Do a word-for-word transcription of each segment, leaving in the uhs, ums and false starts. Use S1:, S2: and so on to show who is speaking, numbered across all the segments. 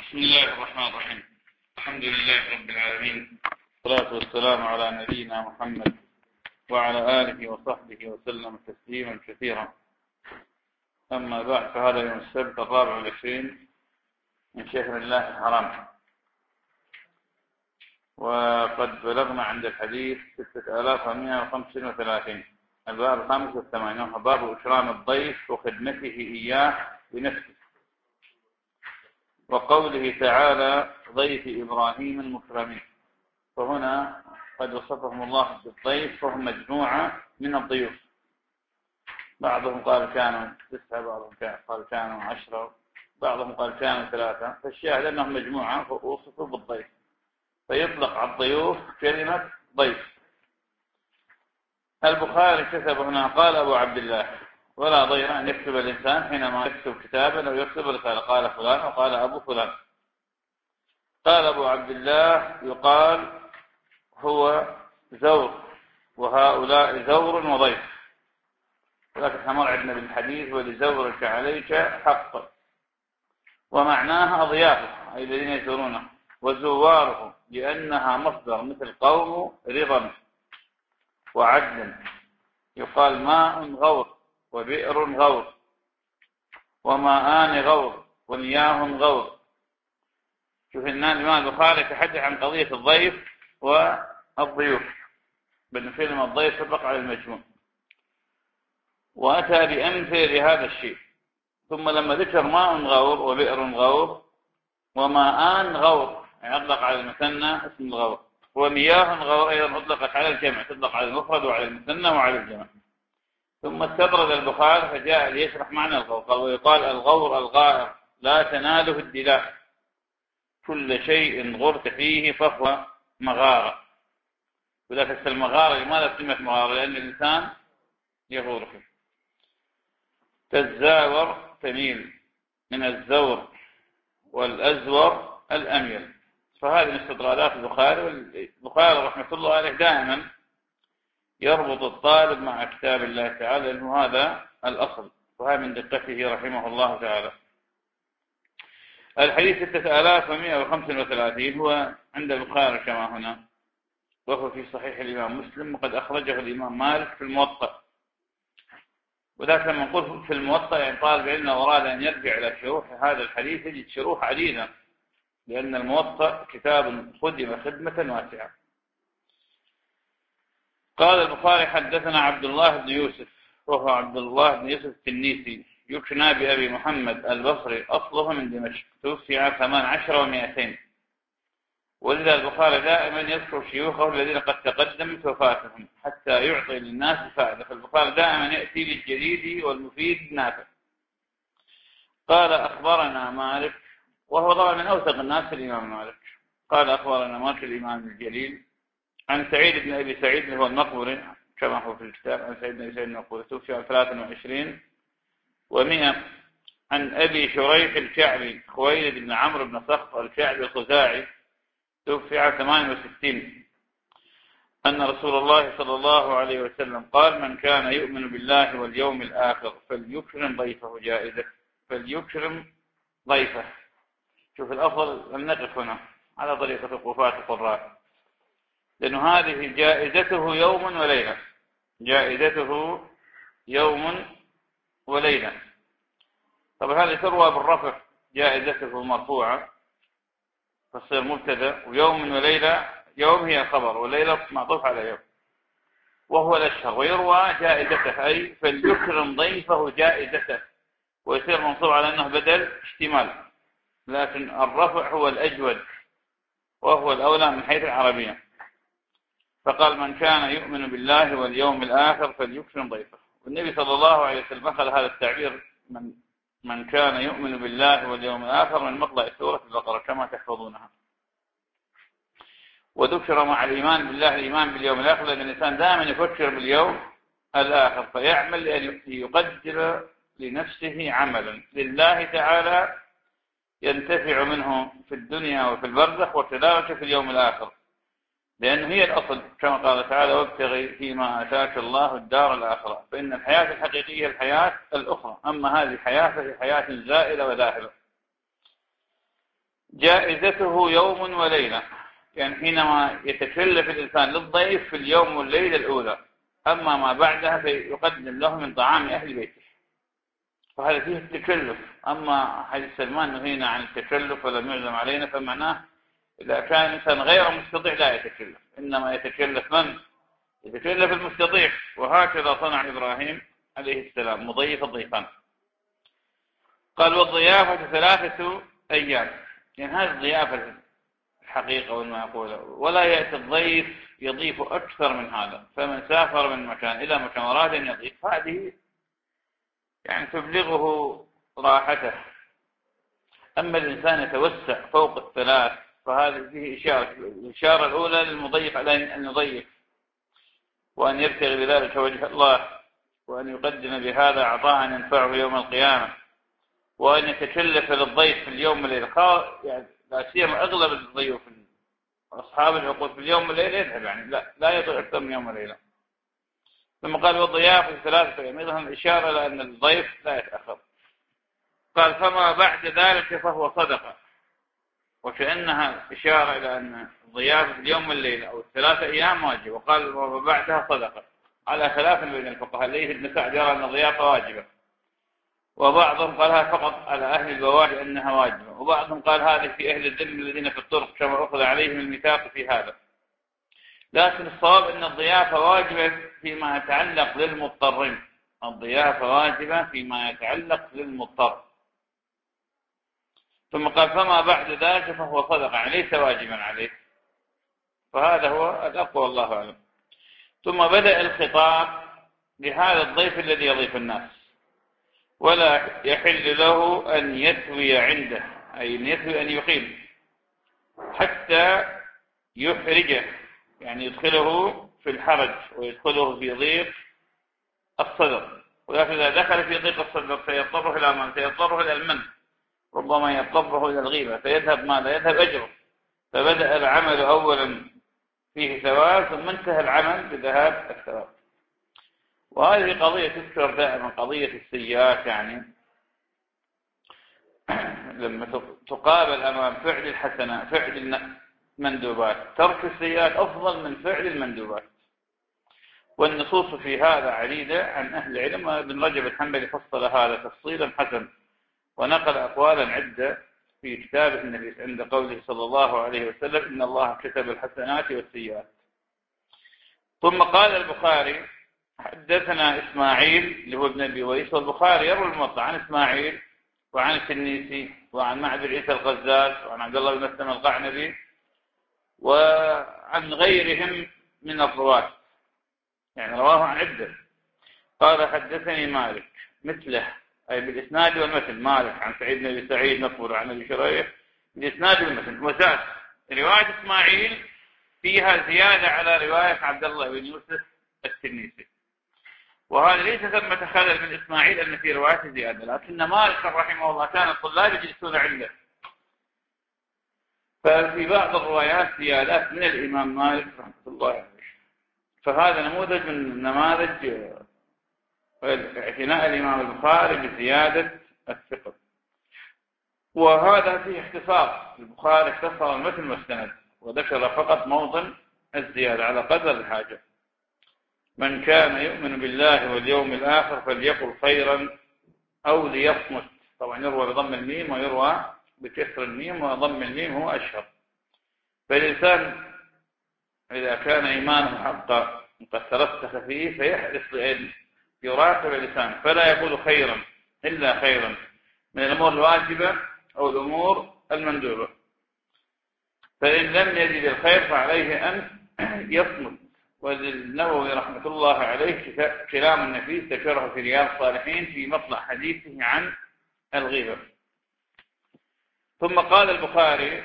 S1: بسم الله الرحمن الرحيم. الحمد لله رب العالمين، والصلاة والسلام على نبينا محمد وعلى آله وصحبه وسلم تسليما كثيرا. أما بعد، فهذا يوم السبت الرابع والعشرين من شهر الله الحرام، وقد بلغنا عند الحديث ستة آلاف ومئة وخمسة وثلاثين، الباب الخامس والثمانين، باب إكرام الضيف وخدمته إياه بنفسه، وقوله تعالى ضيف إبراهيم المكرمين. فهنا قد وصفهم الله بالضيف، فهم مجموعة من الضيوف، بعضهم قال كانوا تسعة، بعضهم قال كانوا عشرة، بعضهم قال كانوا ثلاثة، فالشاهد أنهم مجموعة وصفوا بالضيف، فيطلق على الضيوف كلمة ضيف. البخاري كتب هنا قال أبو عبد الله: ولا ضير أن يكتب الإنسان حينما يكتب كتابا أو يكتب رسالة، قال فلان وقال أبو فلان. قال أبو عبد الله: يقال هو زور، وهؤلاء زور وضيف، ولكن حمر عندنا بالحديث ولزورك عليك حق، ومعناها أضيافه أي الذين يزورونه، وزواره لأنها مصدر مثل قوم رضا وعدل. يقال ماء غور، وبئر غور، وماءان غور، ومياه غور. شوف الإمام البخاري يتحدث عن قضية الضيف والضيوف، بالنسبة الضيف تطلق على المجموع، وأتى بأمثلة لهذا الشيء. ثم لما ذكر ماء غور وبئر غور وماءان غور، يعني أطلق على المثنى اسم الغور، ومياه غور أيضا أطلقت على الجمع، تطلق على المفرد وعلى المثنى وعلى الجمع. ثم استطرد البخاري فجاء ليشرح معنى الغور، قال: ويقال الغور الغائر لا تناله الدلاء، كل شيء غرت فيه فهو مغارة. وذلك المغارة لماذا كلمة مغارة؟ لأن الإنسان يغور فيه. تزاور تميل من الزور، والأزور الأميل. فهذه من استطرادات البخاري، والبخاري رحمة الله عليه دائما يربط الطالب مع كتاب الله تعالى، لأنه هذا الأصل، وهذا من دقته رحمه الله تعالى. الحديث ستة آلاف ومئة وخمسة وثلاثين هو عند البخاري كما هنا، وهو في صحيح الإمام مسلم، وقد أخرجه الإمام مالك في الموطأ. وذلك لما نقول في الموطأ يعني طالب علم أراد أن يرجع إلى شروح هذا الحديث يجد شروح عديدة، لأن الموطأ كتاب خدم خدمة واسعة. قال البخاري: حدثنا عبد الله بن يوسف، وهو عبد الله بن يوسف التنيسي، يكنى بأبي محمد البصري، أصله من دمشق، توفي عام ثمان عشر ومئتين. ولذا البخاري دائما يذكر شيوخه الذين قد تقدمت وفاتهم حتى يعطي للناس فائدة، فالبخاري دائما يأتي بالجديد والمفيد النافع. قال: أخبرنا مالك، وهو طبعا من أوثق الناس الإمام مالك. قال: أخبرنا مالك الإمام الجليل عن سعيد بن أبي سعيد اللي هو المقبري كما هو في الكتاب، عن سعيد بن أبي سعيد المقبري، توفي عام ثلاثة وعشرين ومئة. عن أبي شريح الكعبي خويلد بن عمرو بن صخر الكعبي الخزاعي، توفي عام ثمانية وستين، أن رسول الله صلى الله عليه وسلم قال: من كان يؤمن بالله واليوم الآخر فليكرم ضيفه جائزة، فليكرم ضيفه. شوف الأفضل أن نقف هنا على طريقة وفاة القراء، لأنه هذه جائزته يوم وليلة، جائزته يوم وليلة. طبعا هذه تروى بالرفع، جائزته مرفوعة فتصير مبتدا، ويوم وليلة، يوم هي خبر وليلة معطوف على يوم، وهو الأشهر. ويروى جائزته أي فليكرم ضيفه جائزته، ويصير منصوب على أنه بدل اشتمال، لكن الرفع هو الأجود وهو الأولى من حيث العربية. فقال: من كان يؤمن بالله واليوم الآخر فليكرم ضيفه. والنبي صلى الله عليه وسلم أخذ هذا التعبير من من كان يؤمن بالله واليوم الآخر من مطلع سورة البقرة كما تحفظونها. وذكر مع الإيمان بالله الإيمان باليوم الآخر، لأن الإنسان دائما يفكر باليوم الآخر، فيعمل لأن يقدر لنفسه عملا لله تعالى ينتفع منه في الدنيا وفي البرزخ، وكذلك في اليوم الآخر، لأنه هي الأصل كما قال تعالى: وابتغي فيما آتاك الله الدار الآخرة. فإن الحياة الحقيقية الحياة الأخرى، أما هذه الحياة فهي حياة زائلة وذاهبة. جائزته يوم وليلة، يعني حينما يتكلف الإنسان للضيف في اليوم والليلة الأولى، أما ما بعدها فيقدم له من طعام أهل بيته، فهذا فيه التكلف. أما حديث سلمان نهينا عن التكلف ولم يعزم علينا، فمعناه إذا كان الإنسان غير مستطيع لا يتكلف، إنما يتكلف من؟ يتكلف المستطيع. وهكذا صنع إبراهيم عليه السلام مضيف الضيفان. قال والضيافة ثلاثة أيام، يعني هذه الضيافة الحقيقة والمعقولة، ولا يأتي الضيف يضيف أكثر من هذا، فمن سافر من مكان إلى مكان أراد أن يضيف هذه يعني تبلغه راحته. أما الإنسان يتوسع فوق الثلاث فهذا فيه إشارة. الإشارة الأولى للمضيف على أن يضيف وأن يبتغي بذلك وجه الله، وأن يقدم بهذا عطاء ينفعه يوم القيامة، وأن يتكلف للضيف في اليوم والليلة. يعني لا سيما أغلب الضيوف أصحاب العقود في اليوم والليلة يذهب، يعني لا لا يضيع أكثر من يوم وليلة. ثم قال والضيافة ثلاثة أيام، أيضا الإشارة لأن الضيف لا يتأخر. قال فما بعد ذلك فهو صدقة، وكأنها إشارة إلى أن الضيافة في اليوم والليلة أو الثلاثة أيام واجب، وقال وما بعدها صدقة، على خلاف بين الفقهاء. ليه ابن سعد يرى أن الضيافة واجبة، وبعضهم قالها فقط على أهل البوادي أنها واجبة، وبعضهم قال هذه في أهل الذم الذين في الطرق كما أخذ عليهم الميثاق في هذا. لكن الصواب أن الضيافة واجبة فيما يتعلق للمضطرين، الضيافة واجبة فيما يتعلق للمضطر. ثم قال فما بعد ذلك فهو صدقة، يعني ليس واجبا عليه، فهذا هو الأقوى والله أعلم. ثم بدأ الخطاب لهذا الضيف الذي يضيف الناس، ولا يحل له أن يثوي عنده، أي أن يثوي أن يقيم حتى يحرجه، يعني يدخله في الحرج ويدخله في ضيق الصدر. ولكن إذا دخل في ضيق الصدر سيضطره إلى من؟ سيضطره إلى المن، ربما يضطره إلى الغيبة، فيذهب ماذا؟ يذهب أجره. فبدأ العمل أولا فيه ثواب، ثم انتهى العمل بذهاب الثواب. وهذه قضية تذكر دائما، قضية السيئات، يعني لما تقابل أمام فعل الحسنات فعل المندوبات، ترك السيئات أفضل من فعل المندوبات. والنصوص في هذا عديدة عن أهل العلم، وابن رجب الحنبلي فصل هذا تفصيلا حسن، ونقل أقوالا عدة في كتابه النبي عند قوله صلى الله عليه وسلم إن الله كتب الحسنات والسيئات. ثم قال البخاري حدثنا إسماعيل اللي هو ابن أبي ويس، والبخاري يروي الموطأ عن إسماعيل وعن التنيسي وعن معبد عيسى الغزاز وعن عبد الله بن مسلم القعنبي وعن غيرهم من الرواة، يعني رواه عن عدة. قال حدثني مالك مثله، أي بالإسناد والمثل، مالك عن سعيد بن أبي سعيد نصبر عن أبي شريح بالإسناد والمثل. وزاد رواية إسماعيل فيها زيادة على رواية عبد الله بن يوسف التنيسي، وهذا ليس ثمة خلل من إسماعيل أن في رواية زيادة، لكن مالك رحمه الله كان الطلاب يجلسون عنده، ففي بعض الروايات زيادات من الإمام مالك رحمه الله عليه. فهذا نموذج من نماذج اعتناء الإمام البخاري بزيادة الثقة. وهذا فيه اختصار، البخاري اختصر المتن والسند وذكر فقط موطن الزيادة على قدر الحاجة. من كان يؤمن بالله واليوم الآخر فليقل خيرا أو ليصمت. طبعا يروى بضم الميم ويروى بكسر الميم، وضم الميم هو أشهر. فالإنسان إذا كان إيمانه حقا قد ترسخ فيه فيحرص بأن يراقب اللسان، فلا يقول خيرا إلا خيرا من الأمور الواجبة أو الأمور المندوبة. فإن لم يجد الخير فعليه أن يصمت. والنووي رحمة الله عليه كلام النفيس ذكره في رياض الصالحين في مطلع حديثه عن الغيبة. ثم قال البخاري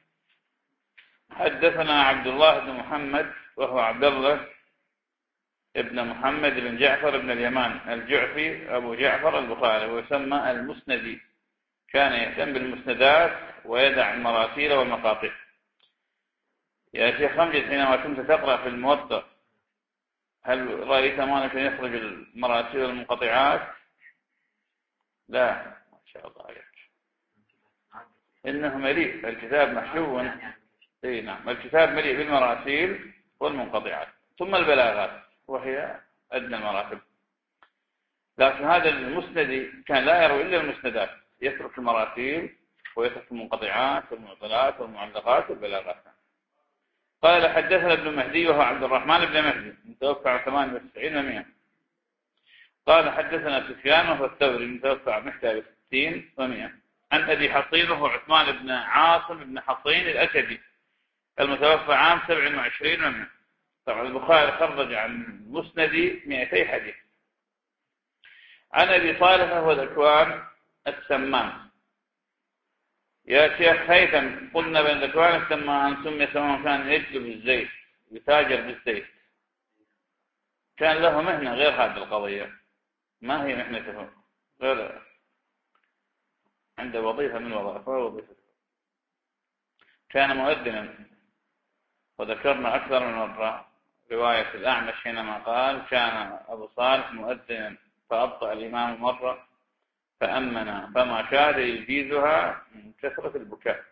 S1: حدثنا عبد الله بن محمد، وهو عبد الله ابن محمد بن جعفر بن اليمان الجعفي أبو جعفر البخاري، ويسمى المسندي، كان يهتم بالمسندات ويدع المراسيل والمقاطع. يا شيخ خمجد حينما كنت تقرأ في الموطأ هل رأيت مالك يخرج المراسيل والمنقطعات؟ لا، ما شاء الله عليك. إنه مليء الكتاب محشو. إيه نعم، الكتاب مليء بالمراسيل والمنقطعات، ثم البلاغات وهي أدنى المراتب. لكن هذا المسندي كان لا يروي إلا المسندات، يترك المراسيل ويترك المنقطعات والمعضلات والمعلقات والبلاغات. قال حدثنا ابن مهدي وهو عبد الرحمن بن مهدي متوفى عام ثمانية وتسعين ومئة. قال حدثنا سفيان وهو الثوري متوفى عام إحدى وستين ومئة عن أبي حصين وهو عثمان بن عاصم بن حصين الأسدي المتوفى عام سبع وعشرين ومئة. طبعا البخاري خرج عن مسندي مئتي حديث. عن أبي صالح وهو ذكوان السمان. يا شيخ هيثم قلنا بأن ذكوان السمان سمي سواء كان يجلب الزيت يتاجر بالزيت، كان له مهنة غير هذه القضية. ما هي مهنته؟ غير عنده وظيفة من وظائفه وظيفة. كان مؤذنا، وذكرنا أكثر من مرة رواية الأعمش حينما قال كان أبو صالح مؤذنا فأبطأ الإمام مرة فأمنا فما كاد يجيزها من كثرة البكاء.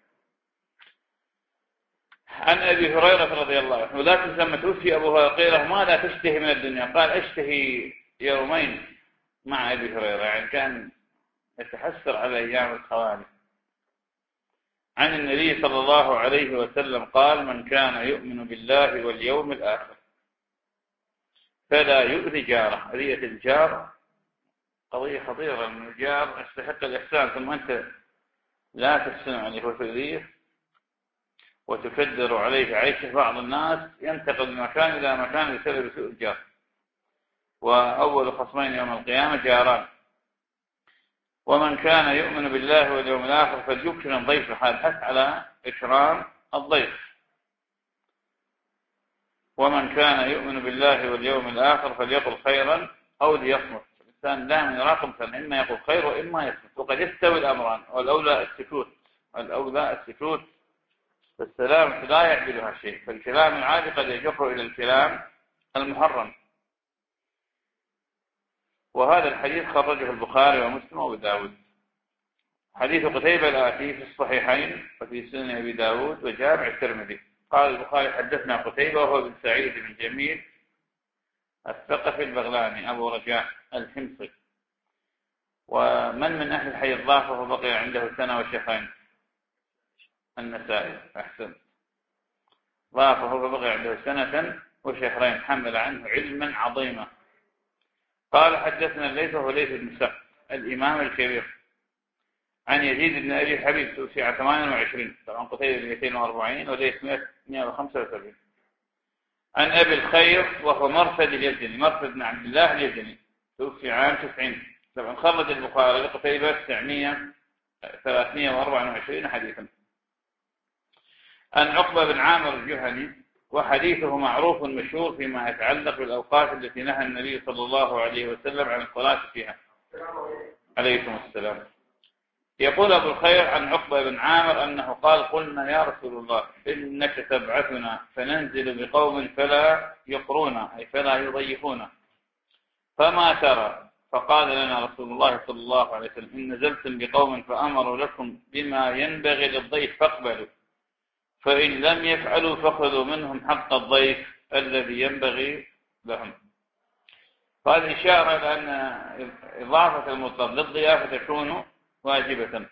S1: عن أبي هريرة رضي الله عنه لكن لما توفي أبو هريرة ما لا تشتهي من الدنيا؟ قال أشتهي يومين مع أبي هريرة، يعني كان يتحسر على أيام الخوالي. عن النبي صلى الله عليه وسلم قال من كان يؤمن بالله واليوم الآخر فلا يؤذي جاره. أذية الجار قضية خطيرة، من الجار يستحق الإحسان ثم أنت لا تحسن عليه وتؤذيه وتكدر عليه عيشه. بعض الناس ينتقل من مكان إلى مكان بسبب سوء الجار. وأول خصمين يوم القيامة جاران. ومن كان يؤمن بالله واليوم الآخر فليكرم ضيفه، هذا حث على إكرام الضيف. ومن كان يؤمن بالله واليوم الآخر فليقل خيرا أو ليصمت. الإنسان دائما يراقب مثلا إما يقول خير وإما يصمت، وقد يستوي الأمران، والأولى السكوت. الأولى السكوت فالسلام لا يعدلها شيء، فالكلام العادي قد يجر إلى الكلام المحرم. وهذا الحديث خرجه البخاري ومسلم وابو داود. حديث قتيبة الآتي في الصحيحين وفي سنن أبي داود وجامع الترمذي. قال البخاري حدثنا قتيبة وهو بن سعيد بن جميل الثقفي البغلاني أبو رجاء الحمصي، ومن من أهل الحي الضعف وبقي عنده سنة وشيخين. النسائي أحسن، ضعفه وبقي عنده سنة وشيخين، حمل عنه علما عظيما. قال حدثنا الليث وهو ليث بن سعد الإمام الكبير عن يزيد بن أبي حبيب توفي عام ثمانية وعشرين، طبعا قتيبة مئتين وأربعين وليث مئة وخمسة وسبعين. عن أبي الخير وهو مرثد اليزني، مرثد بن عبد الله اليزني توفي عام تسعين، طبعا خرج البخاري لقتيبة تسعمئة ثلاثمئة وأربعة وعشرين حديثا. عن عقبة بن عامر الجهني وحديثه معروف مشهور فيما يتعلق بالأوقات التي نهى النبي صلى الله عليه وسلم عن الصلاة فيها. عليكم السلام. يقول أبو الخير عن عقبة بن عامر أنه قال قلنا يا رسول الله إنك تبعثنا فننزل بقوم فلا يقرونا أي فلا يضيفونا، فما ترى؟ فقال لنا رسول الله صلى الله عليه وسلم إن نزلتم بقوم فأمروا لكم بما ينبغي للضيف فاقبلوا، فإن لم يفعلوا فخذوا منهم حق الضيف الذي ينبغي لهم. هذه إشارة إلى أن إضافة المضطر للضيافة تكون واجبة.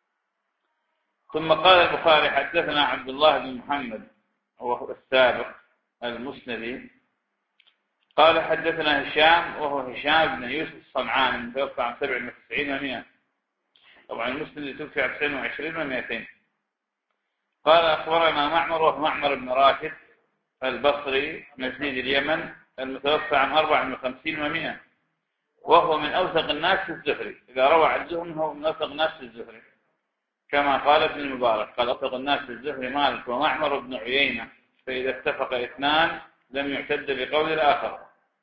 S1: ثم قال البخاري حدثنا عبد الله بن محمد وهو السابق المسندي قال حدثنا هشام وهو هشام بن يوسف الصنعاني المتوفى عام سبع وتسعين ومئة، طبعا المسندي توفي عام تسعين وعشرين ومئتين. قال أخبرنا معمر وهو معمر بن راشد البصري نزيد اليمن المتوفى عام أربع وخمسين ومئة، وهو من أوثق الناس في الزهري. إذا روى عنهم هو من أوثق الناس في الزهري كما قال ابن المبارك قال أوثق الناس في الزهري مالك ومعمر بن عيينة، فإذا اتفق اثنان لم يعتد بقول الآخر.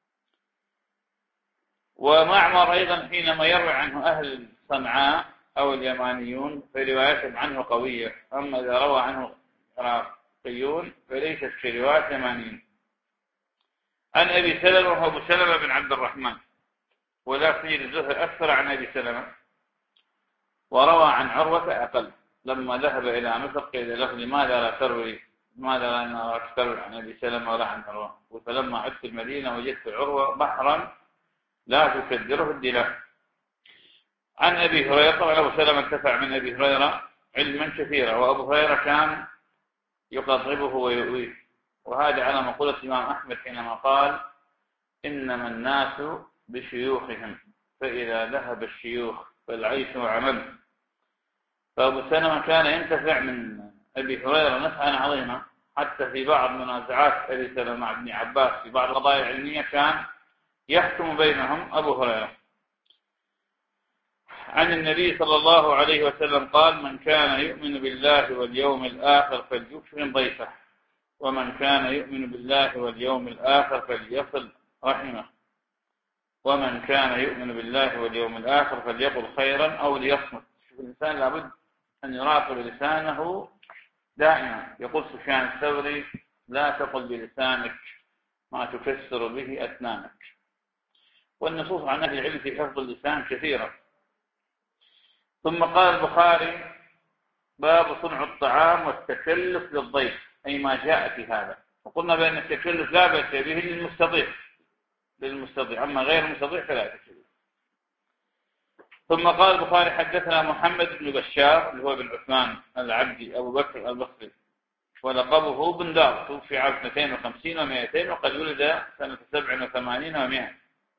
S1: ومعمر أيضا حينما يروي عنه أهل صنعاء أو اليمانيون فروايتهم عنه قوية، أما إذا روى عنه عراقيون فليست في رواية يمانيين. عن أبي سلمة وهو أبو سلمة بن عبد الرحمن، ولا تجد الزهر أكثر عن أبي سلمة، وروى عن عروة أقل، لما ذهب إلى مصر قيل له لماذا لا تروي لماذا لا نراك تروي عن أبي سلمة ولا عن عروة؟ فلما عدت المدينة وجدت عروة بحرا لا تكدره الدلاء. عن أبي هريرة، طبعا أبو سلمة انتفع من أبي هريرة علما كثيرا، وأبو هريرة كان يقربه ويؤويه، وهذا على مقولة الإمام أحمد حينما قال إنما الناس بشيوخهم فإذا ذهب الشيوخ فالعيش عمل. فأبو سلمة كان ينتفع من أبي هريرة نفعا عظيما، حتى في بعض منازعات أبي سلمة مع ابن عباس في بعض القضايا العلمية كان يحكم بينهم أبو هريرة. عن النبي صلى الله عليه وسلم قال من كان يؤمن بالله واليوم الآخر فليكرم ضيفه، ومن كان يؤمن بالله واليوم الآخر فليصل رحمه، ومن كان يؤمن بالله واليوم الآخر فليقل خيرا أو ليصمت. الإنسان لابد أن يراقب لسانه دائما. يقول سفيان الثوري لا تقل بلسانك ما تكسر به أسنانك. والنصوص عن أهل العلم في حفظ اللسان كثيرة. ثم قال البخاري باب صنع الطعام والتكلف للضيف، أي ما جاء في هذا. وقلنا بأن التكلف لا بأس به للمستطيع للمستطيع أما غير المستطيع فلا تكلف. ثم قال البخاري حدثنا محمد بن بشار اللي هو بن عثمان العبدي أبو بكر البصري، ولقبه بن دار، توفي عام اثنتين وخمسين ومائتين، وقد ولد سنة سبع وثمانين ومائة.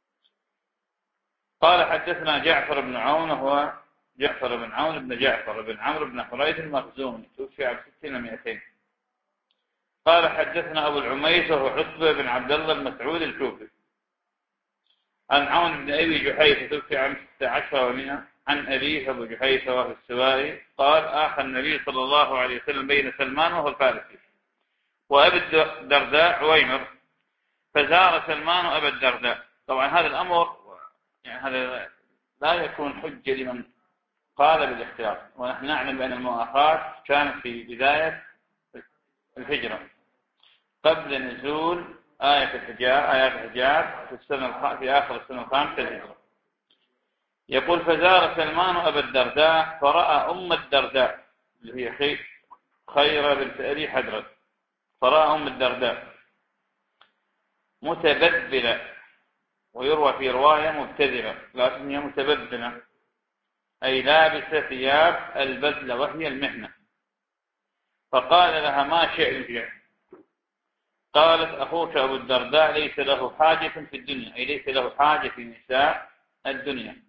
S1: قال حدثنا جعفر بن عون، وهو جعفر بن عون بن جعفر بن عمرو بن حريث المخزومي، توفي عام ستين ومائتين. قال حدثنا أبو العميس، وهو عتبة بن عبد الله المسعود الكوفي، عن عون بن أبي جحيفة، توفي عام ستة عشر ومائة، عن أبيه أبو جحيفة وهو السواري قال آخى النبي صلى الله عليه وسلم بين سلمان وهو الفارسي وأبي الدرداء عويمر، فزار سلمان أبا الدرداء. طبعا هذا الأمر يعني هذا لا يكون حجة لمن قال بالاختيار، ونحن نعلم بأن المؤاخاة كانت في بداية الهجرة قبل نزول آية الحجاب آيات الحجاب في السنة في آخر السنة الخامسة الهجرة. يقول فزار سلمان أبا الدرداء فرأى أم الدرداء اللي هي خيرة بنت أبي حدرد، فرأى أم الدرداء متبذلة، ويروى في رواية مبتذلة، لكن هي متبذلة أي لابسة ثياب البذلة وهي المحنة. فقال لها ما شئت؟ قالت أخوك أبو الدرداء ليس له حاجة في الدنيا، أي ليس له حاجة في نساء الدنيا،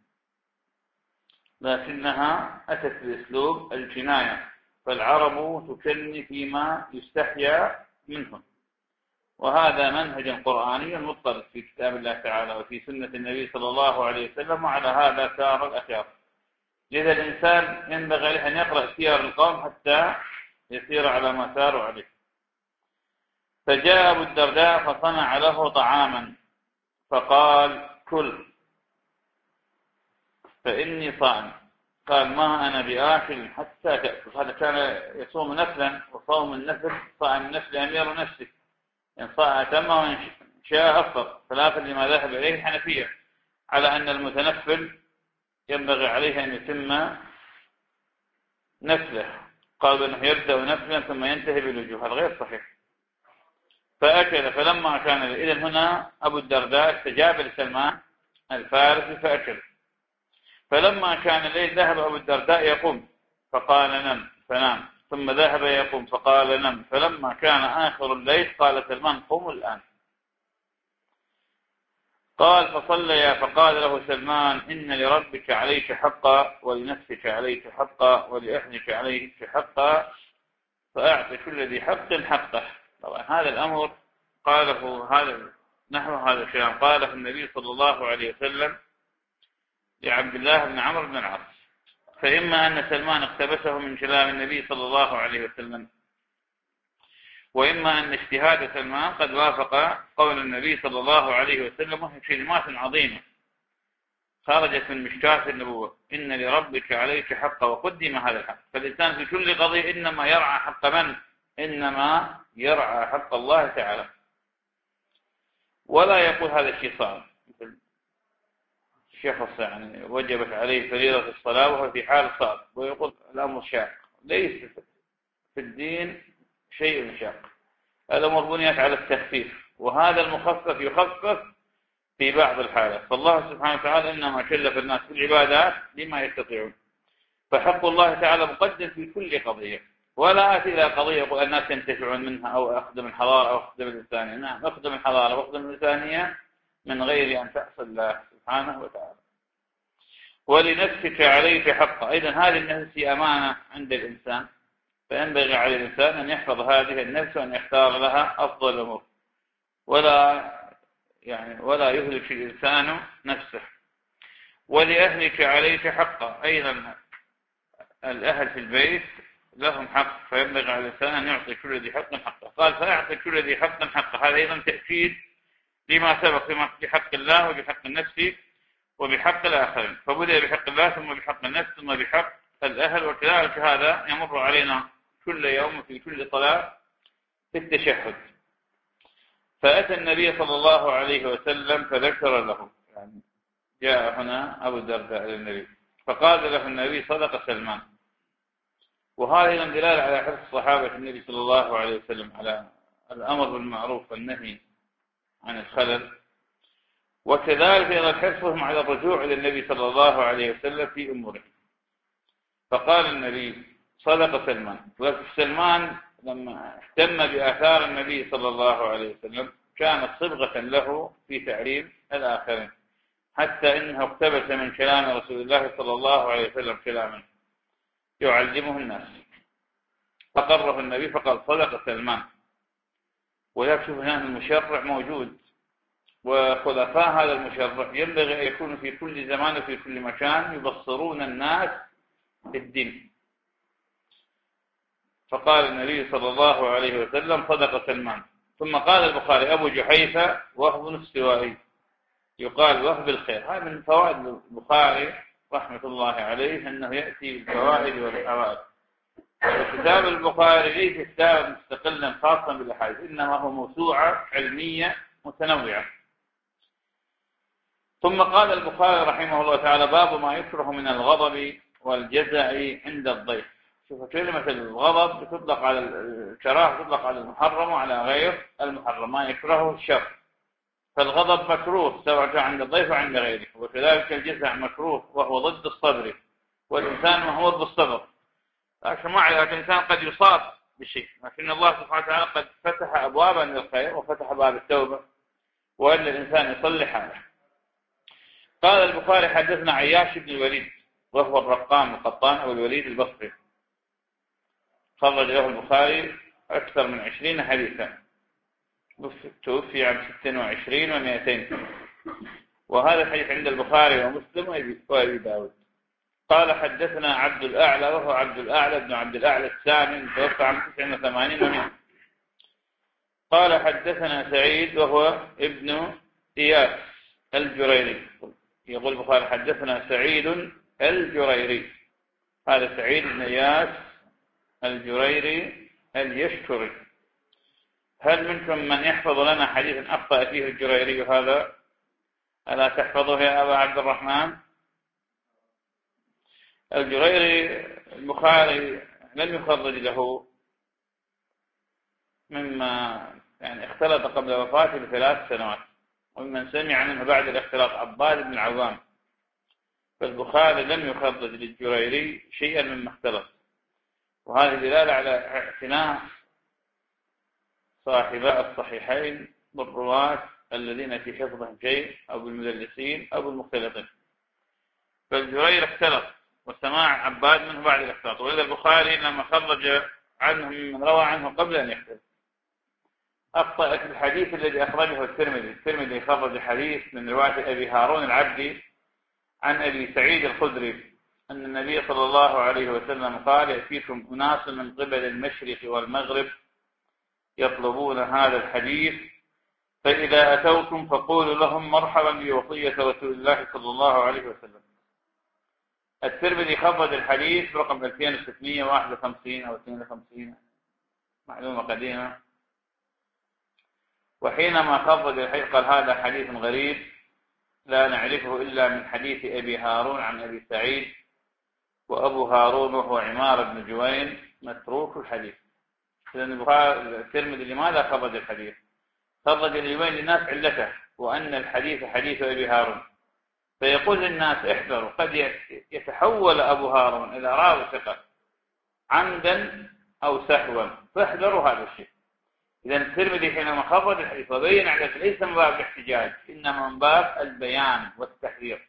S1: لكنها أتت بأسلوب الجناية، فالعرب تكني فيما يستحيا منهم، وهذا منهج قرآني مضطرد في كتاب الله تعالى وفي سنة النبي صلى الله عليه وسلم، وعلى هذا سار الأخيار. لذا الإنسان ينبغي له أن يقرأ سير القوم حتى يسير على ما ساروا عليه. فجاء أبو الدرداء فصنع له طعاما فقال كل فإني صائم. قال ما أنا بآكل حتى تأكل. هذا كان يصوم نفلا، وصوم النفل صائم النفل أمير نفسه، إن صاع تم وإن شاء أفطر، خلافا لما ذهب إليه الحنفية على أن المتنفل ينبغي عليه أن يتم نفله، قالوا أنه يبدأ نفلا ثم ينتهي بالوجوه، هذا غير صحيح. فأكل فلما كان إذن هنا أبو الدرداء استجاب لسلمان الفارسي فأكل. فلما كان الليل ذهب أبو الدرداء يقوم فقال نم فنام، ثم ذهب يقوم فقال نم، فلما كان آخر الليل قال سلمان قم الآن. قال فصليا فقال له سلمان إن لربك عليك حقا ولنفسك عليك حقا ولأهلك عليك حقا فأعطي كل ذي حق حقه. طبعا هذا الأمر قاله هذا نحو هذا الكلام قاله النبي صلى الله عليه وسلم لعبد الله بن عمرو بن العاص، فإما أن سلمان اقتبسه من كلام النبي صلى الله عليه وسلم، وإما أن اجتهاد سلمان قد وافق قول النبي صلى الله عليه وسلم، وهي كلمات عظيمة خرجت من مشكاة النبوة، إن لربك عليك حقا، وقدم هذا الحق. فالإنسان في كل قضية إنما يرعى حق من؟ إنما يرعى حق الله تعالى، ولا يقول هذا الشيء صعب. شخص يعني وجبت عليه فريضة الصلاة وهو في حال صعب ويقول الأمر شاق، ليس في الدين شيء شاق، الأمور بنيت على التخفيف، وهذا المخفف يخفف في بعض الحالات. فالله سبحانه وتعالى إنما كلف الناس بالعبادات لما يستطيعون، فحق الله تعالى مقدم في كل قضية، ولا آتي إلى قضية يقول الناس ينتفعون منها أو أخدم الحضارة أو أخدم الإنسانية. نعم، أخدم الحضارة وأخدم الإنسانية من غير أن تعصي الله سبحانه وتعالى. ولنفسك عليك حقا، أيضا هذه النفس أمانة عند الإنسان، فينبغي على الإنسان أن يحفظ هذه النفس وأن يختار لها أفضل الأمور، ولا يعني ولا يهلك الإنسان نفسه. ولأهلك عليك حقا، أيضا الأهل في البيت لهم حق، فينبغي على الإنسان أن يعطي كل ذي حق حقه. قال فيعطي كل ذي حق حقه، هذا أيضا تأكيد لما سبق بحق الله وبحق النفس وبحق الآخرين، فبدأ بحق الله ثم بحق النفس ثم بحق الأهل. وكذلك هذا يمر علينا كل يوم في كل صلاة في التشهد. فأتى النبي صلى الله عليه وسلم فذكر له، يعني جاء هنا أبو الدرداء للنبي فقال له النبي صدق سلمان. وهذه دلالة على حرص الصحابة النبي صلى الله عليه وسلم على الأمر بالمعروف والنهي عن الخلل، وكذلك أيضا حرصهم على الرجوع إلى النبي صلى الله عليه وسلم في أموره. فقال النبي صدق سلمان. وسلمان لما اهتم بآثار النبي صلى الله عليه وسلم كانت صبغة له في تعليم الآخرين، حتى إنه اقتبس من كلام رسول الله صلى الله عليه وسلم كلاما يعلمه الناس، فقره النبي فقال صدق سلمان. ويكشف هنا المشرع موجود، وخلفاء هذا المشرع ينبغي أن يكونوا في كل زمان وفي كل مكان يبصرون الناس بالدين. فقال النبي صلى الله عليه وسلم صدق سلمان. ثم قال البخاري أبو جحيفة وهب السوائي، يقال وهب الخير. هذا من فوائد البخاري رحمة الله عليه أنه يأتي بالفوائد والحوائد. وكتاب البخاري ليس كتاب مستقلا خاصا بالأحاديث، إنما هو موسوعة علمية متنوعة. ثم قال البخاري رحمه الله تعالى باب ما يكره من الغضب والجزع عند الضيف. شوف كلمة الغضب بتطلق على الكراهة، تطلق على المحرم وعلى غير المحرم، ما يكرهه الشر. فالغضب مكروه سواء كان عند الضيف وعند غيره، وكذلك الجزع مكروه وهو ضد الصبر، والإنسان مأمور بالصبر. لكن مع ذلك الإنسان قد يصاب بشيء، لكن الله سبحانه وتعالى قد فتح أبوابا للخير وفتح باب التوبة، وأن الإنسان يصلح حاله. قال البخاري حدثنا عياش بن الوليد وهو الرقام القطان أو الوليد البصري، خرج له البخاري أكثر من عشرين حديثا، توفي عام ستة وعشرين ومئتين، وهذا الحديث عند البخاري ومسلم وأبي داود. قال حدثنا عبد الأعلى وهو عبد الأعلى بن عبد الأعلى الثامن، توفى عام تسعة وثمانين ومئة. قال حدثنا سعيد وهو ابن إياس الجريري، يقول البخاري حدثنا سعيد الجريري، هذا سعيد بن إياس الجريري اليشكري. هل منكم من يحفظ لنا حديثا أخطأ فيه الجريري هذا؟ ألا تحفظه يا أبا عبد الرحمن؟ الجريري البخاري لم يخرج له، مما يعني اختلط قبل وفاته بثلاث سنوات، ومن سمع منه بعد الاختلاط عباد بن العوام. فالبخاري لم يخرج للجريري شيئا مما اختلط، وهذه دلالة على اعتناء صاحباء الصحيحين بالرواة الذين في حفظهم شيء، أو بالمدلسين أو بالمختلطين. فالجرير اختلط وسماع عباد منه بعد الاختلاط، وإذا البخاري لما خرج عنه من روى عنه قبل أن يختلط. أخطأ في الحديث الذي أخرجه الترمذي. الترمذي خرج حديث من رواية أبي هارون العبدي عن أبي سعيد الخدري أن النبي صلى الله عليه وسلم قال يأتيكم أناس من قبل المشرق والمغرب يطلبون هذا الحديث، فإذا أتوكم فقولوا لهم مرحبا بوصية رسول الله صلى الله عليه وسلم. الترمذي خرج الحديث رقم ألفين وستمئة وواحد وخمسين أو اثنين وخمسين، معلومة قديمة. وحينما خرج الحديث قال هذا حديث غريب لا نعرفه إلا من حديث أبي هارون عن أبي سعيد، وأبو هارون وهو عمار بن جوين متروك الحديث. لأن الترمذي لماذا خرج الحديث؟ خرج الجوين للناس علته، وأن الحديث حديث أبي هارون، فيقول للناس احذروا قد يتحول أبو هارون إلى راوي ثقة عمدا أو سهوا، فاحذروا هذا الشيء. إذا الترمذي حينما خرج الحديث وبين على ليس من باب الاحتجاج، إنما من باب البيان والتحذير.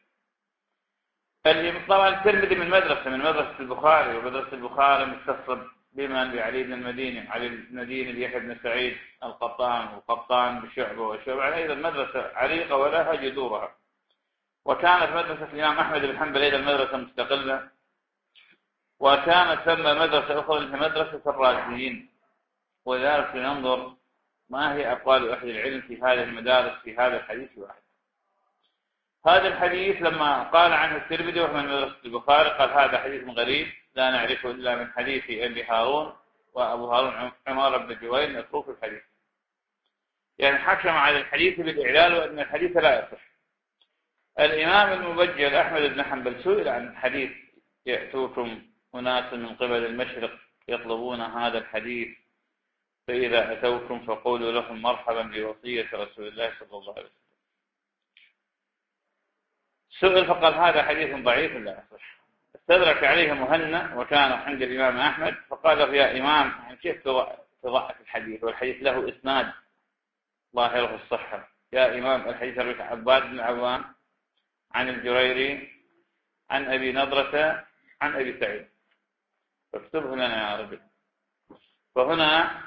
S1: طبعا الترمذي من مدرسة من مدرسة البخاري، ومدرسة البخاري متصل بمن بعلي بن المديني، علي بن المديني بيحيى بن سعيد القطان، والقطان بشعبة وشعبة، يعني أيضا مدرسة عريقة ولها جذورها. وكانت مدرسة الإمام أحمد بن حنبل أيضا مدرسة مستقلة، وكانت ثم مدرسة أخرى اللي هي مدرسة الرازيين. ولذلك ننظر ما هي أقوال أهل العلم في هذه المدارس في هذا الحديث الواحد. هذا الحديث لما قال عنه الترمذي وهو من مدرسة البخاري قال هذا حديث غريب لا نعرفه إلا من حديث أبي هارون، وأبو هارون عمار بن جوين متروك الحديث. يعني حكم على الحديث بالإعلال وأن الحديث لا يصح. الإمام المبجل أحمد بن حنبل سئل عن حديث يأتوكم أناس من قبل المشرق يطلبون هذا الحديث، فإذا أتوكم فقولوا لهم مرحبا بوصية رسول الله صلى الله عليه وسلم. سئل فقال هذا حديث ضعيف لا يصح. استدرك عليه مهنا وكان عند الإمام أحمد، فقال له يا إمام كيف تضعف الحديث والحديث له إسناد ظاهره الصحة؟ يا إمام الحديث رواه عباد بن عوام عن الجريري عن أبي نضرة عن أبي سعيد، فاكتبه لنا يا رجل. فهنا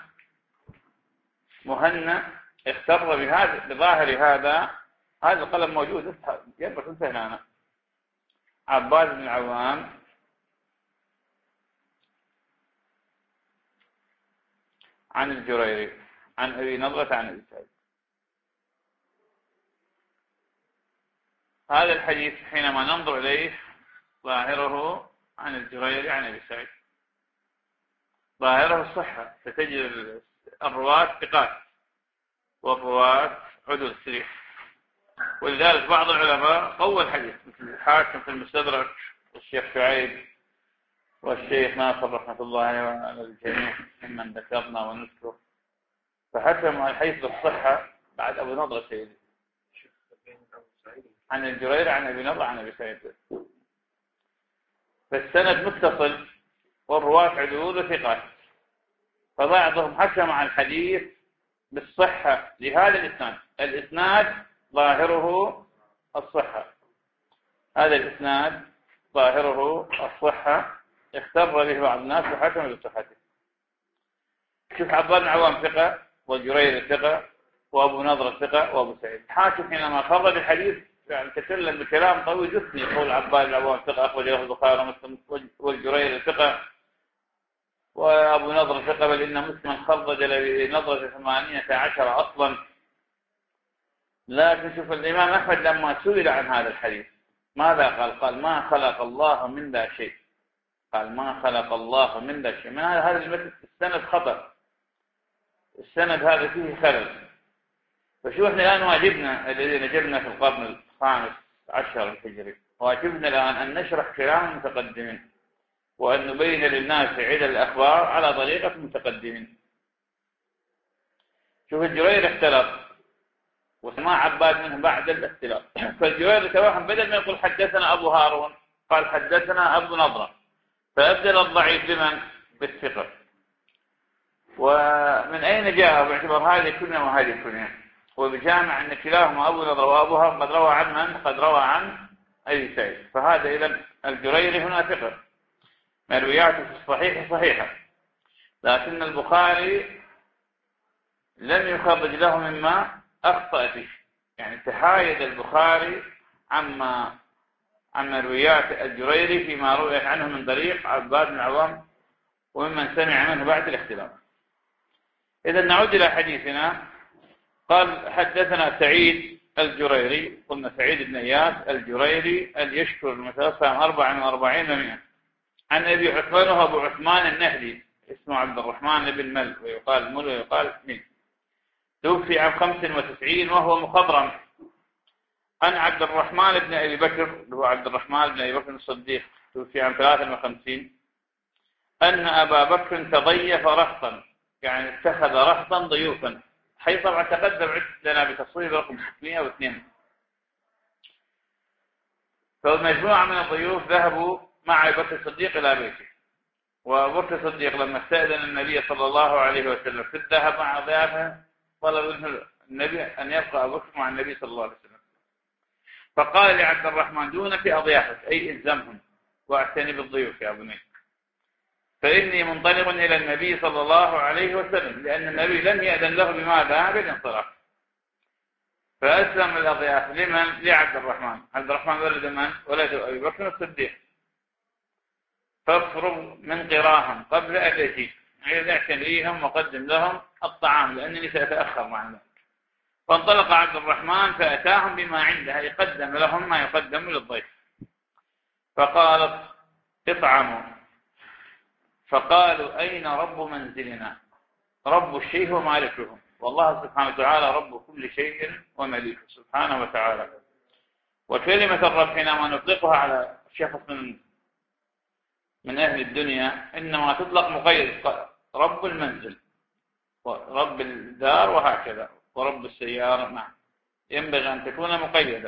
S1: مهنا اختر بهذا بظاهر هذا هذا القلم موجود يربط انت هنا عباد بن عوام عن الجريري عن أبي نضرة عن أبي سعيد. هذا الحديث حينما ننظر إليه ظاهره عن الجريري عن أبي سعيد، ظاهره الصحة، فتجد الرواة ثقات والرواة عدل صريح. ولذلك بعض العلماء قوى الحديث مثل الحاكم في المستدرك والشيخ شعيب والشيخ ناصر رحمة الله على الجميع ممن ذكرنا ونذكر، فحكم على الحديث بالصحة بعد أبو نضرة سيدي عن الجرير عن أبي نضرة عن أبي سعيد. فالسند متصل والرواة عدول وثقات، فبعضهم حكم على الحديث بالصحة لهذا الإسناد. الإسناد ظاهره الصحة، هذا الإسناد ظاهره الصحة، اختبر به بعض الناس وحكم بصحته. شوف عباد بن عوام ثقة، والجرير ثقة، وأبو نضرة ثقة، وأبو سعيد. الحاكم حينما خرج الحديث يعني تكلم بكلام طويل جدا، يقول عباد بن عوام ثقة أخرجه البخاري ومسلم، والجرير ثقة، وأبو نضرة ثقة، بل إن مسلم خرج لنضرة ثمانية عشر أصلا. لكن شوف الإمام أحمد لما سئل عن هذا الحديث ماذا قال؟ قال ما خلق الله من ذا شيء، قال ما خلق الله من ذا شيء. من هذا المثل السند خطأ، السند هذا فيه خلل. فشو احنا الآن واجبنا الذين جبنا في القرن الخامس عشر الهجري، واجبنا الآن أن نشرح كلام المتقدمين وأن نبين للناس عدل الأخبار على طريقة المتقدمين. شوف الجرير اختلط وسماع عباد منه بعد الاختلاط. فالجرير توهم بدل ما يقول حدثنا أبو هارون قال حدثنا أبو نضرة، فأبدل الضعيف بمن؟ بالثقة. ومن أين جاء؟ باعتبار هذه كنية وهذه كنية، وبجامع أن كلاهما أبو نضرة وأبو هارون قد روى عن من؟ قد روى عن أبي سعيد. فهذا إذا الجرير هنا ثقة، مروياته في الصحيح صحيحة، لكن البخاري لم يخرج له مما أخطأ فيه، يعني تحايد البخاري عما عن مرويات الجريري فيما رويت عنه من طريق عباد بن عوام وممن سمع منه بعد الاختلاف. إذا نعود إلى حديثنا. قال حدثنا سعيد الجريري، قلنا سعيد بن إياس الجريري اليشكر المتوفى عن أربع وأربعين ومئة، عن أبي عثمان وأبو عثمان النهدي اسمه عبد الرحمن بن مل ويقال مل ويقال مل، توفي عام خمس وتسعين وهو مخضرم، عن عبد الرحمن بن أبي بكر هو عبد الرحمن بن أبي بكر الصديق توفي عام ثلاثة وخمسين، أن أبا بكر تضيف رهطا، يعني اتخذ رهطا ضيوفا، حي طبعا تقدم عدت لنا بتصوير رقم ستمائة واثنين. فمجموعة من الضيوف ذهبوا مع أبي بكر الصديق إلى بيته، وأبو بكر الصديق لما استأذن النبي صلى الله عليه وسلم في الذهاب مع ضيافه طلب منه النبي أن يبقى أبو بكر مع النبي صلى الله عليه وسلم، فقال لعبد الرحمن دونك أضيافك، أي إلزمهم واعتني بالضيوف يا بني، فإني منطلق إلى النبي صلى الله عليه وسلم، لأن النبي لم يأذن له بماذا؟ بالانصراف. فأسلم الأضياف لمن؟ لعبد الرحمن. عبد الرحمن ولد من؟ ولد أبي بكر الصديق. فافرغ من قراهم قبل أن يجي، يعني اعتنيهم وقدم لهم الطعام لأنني سأتأخر مع الناس. فانطلق عبد الرحمن فأتاهم بما عنده، يقدم لهم ما يقدم للضيف. فقالت اطعموا، فقالوا أين رب منزلنا؟ رب الشيء هو مالكهم، والله سبحانه وتعالى رب كل شيء ومليكه سبحانه وتعالى. وكلمة الرب حينما نطلقها على شخص من من أهل الدنيا إنما تطلق مقيد، رب المنزل ورب الدار وهكذا، ورب السيارة، نعم ينبغي أن تكون مقيدة.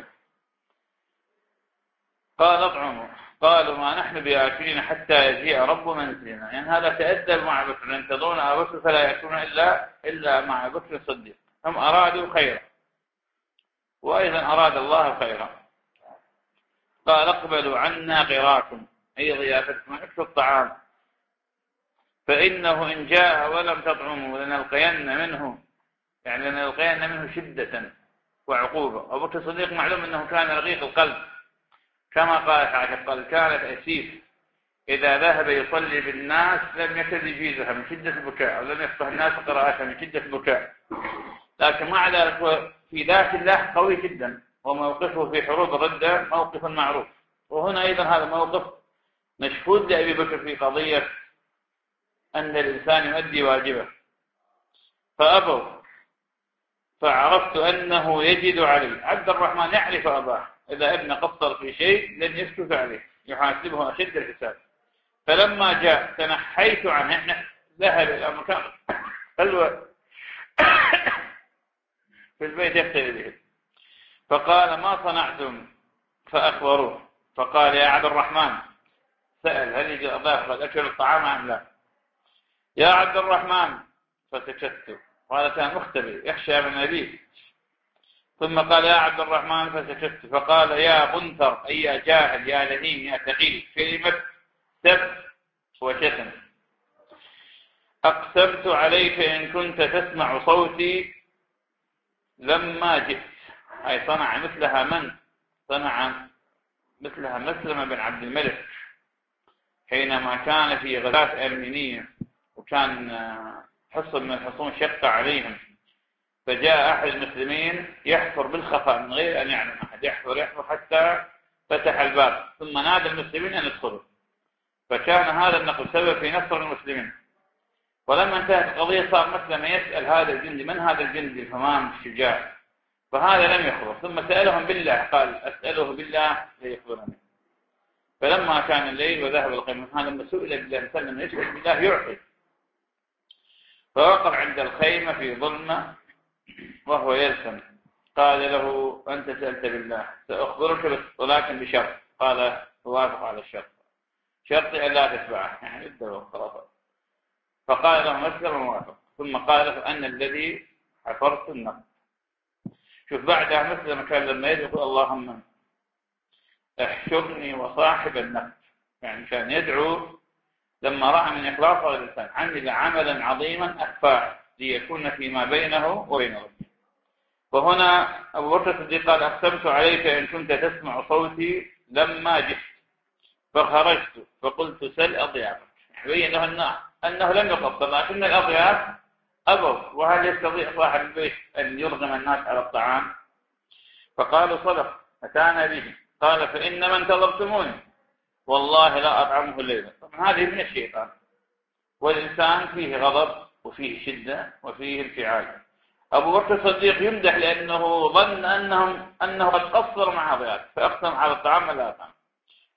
S1: قال اطعموا، قالوا ما نحن بآكلين حتى يجيء رب منزلنا، يعني هذا تأدب مع بكر، ينتظرون أبا بكر فلا يأتون إلا إلا مع بكر الصديق. هم أرادوا خيرا وأيضا أراد الله خيرا. قال اقبلوا عنا غراكم، أي ضيافتكم، اكلوا الطعام، فإنه إن جاء ولم تطعموا لنلقين منه، يعني لنلقين منه شدة وعقوبة. أبو بكر الصديق معلوم أنه كان رقيق القلب، كما قالت عائشة قال كانت أسيف إذا ذهب يصلي بالناس لم يكد يجيزها من شدة البكاء، ولم يفقه الناس قراءتها من شدة البكاء، لكن مع ذلك في ذات الله قوي جدا، وموقفه في حروب الردة موقف معروف. وهنا أيضا هذا موقف مشهود لأبي بكر في قضية أن الإنسان يؤدي واجبه، فأبوا، فعرفت أنه يجد علي. عبد الرحمن يعرف أباه، إذا ابن قصر في شيء لن يسكت عليه، يحاسبه أشد الحساب. فلما جاء تنحيت عنه، احنا ذهب إلى مكان خلوة في البيت يقتل به، فقال ما صنعتم؟ فأخبروه، فقال يا عبد الرحمن، سأل هل يجي أضاف قد أكل الطعام أم لا؟ يا عبد الرحمن، فسكت، قال كان مختبئ يخشى من أبيه. ثم قال يا عبد الرحمن، فسكت، فقال يا بنثر، أي يا جاهل يا لئيم يا ثقيل، كلمة سب وشتم. أقسمت عليك إن كنت تسمع صوتي لما جئت، أي صنع مثلها من؟ صنع مثلها مسلم بن عبد الملك حينما كان في غزاة أرمينية، وكان حصن من الحصون شق عليهم، فجاء أحد المسلمين يحفر بالخفاء من غير أن يعلم أحد، يحفر يحفر حتى فتح الباب، ثم نادى المسلمين أن يدخلوا، فكان هذا النقل سبب في نصر المسلمين. ولما انتهت القضية صار مسلم يسأل هذا الجندي من هذا الجندي الهمام الشجاع، فهذا لم يخبر، ثم سألهم بالله، قال أسأله بالله ليخبرني. فلما كان الليل وذهب القيم، هذا لما سئل بالله سلم يسأل بالله يعطي، فوقف عند الخيمة في ظلمة وهو يلسم، قال له أنت سألت بالله، سأخبرك ولكن بشرط. قال وافق على الشرط، شرطي أن لا تتبعه، يعني ادعوا خلاص. فقال له مسلم وافق، ثم قال له أن الذي حفرت النقد. شوف بعدها مسلم كان لما يدعو اللهم احشرني وصاحب النقد، يعني كان يدعو لما رأى من إخلاصه الإنسان عمل عملا عظيما أخفاه ليكون فيما بينه وبين ربه. وهنا أبو بكر الصديق قال أقسمت عليك إن كنت تسمع صوتي لما جئت، فخرجت فقلت سل أضيافك، بين له أنه, أنه لم يقصر، لكن الأضياف أبوا، وهل يستطيع صاحب البيت أن يرغم الناس على الطعام؟ فقالوا صدق أتانا به. قال فإنما انتظرتموني والله لا أطعمه الليلة. طبعا هذه من الشيطان، والإنسان فيه غضب وفيه شدة وفيه انفعال. أبو بكر الصديق يمدح لأنه ظن أنهم أنه قد قصر مع ضياف، فأقسم على الطعام لا أطعم.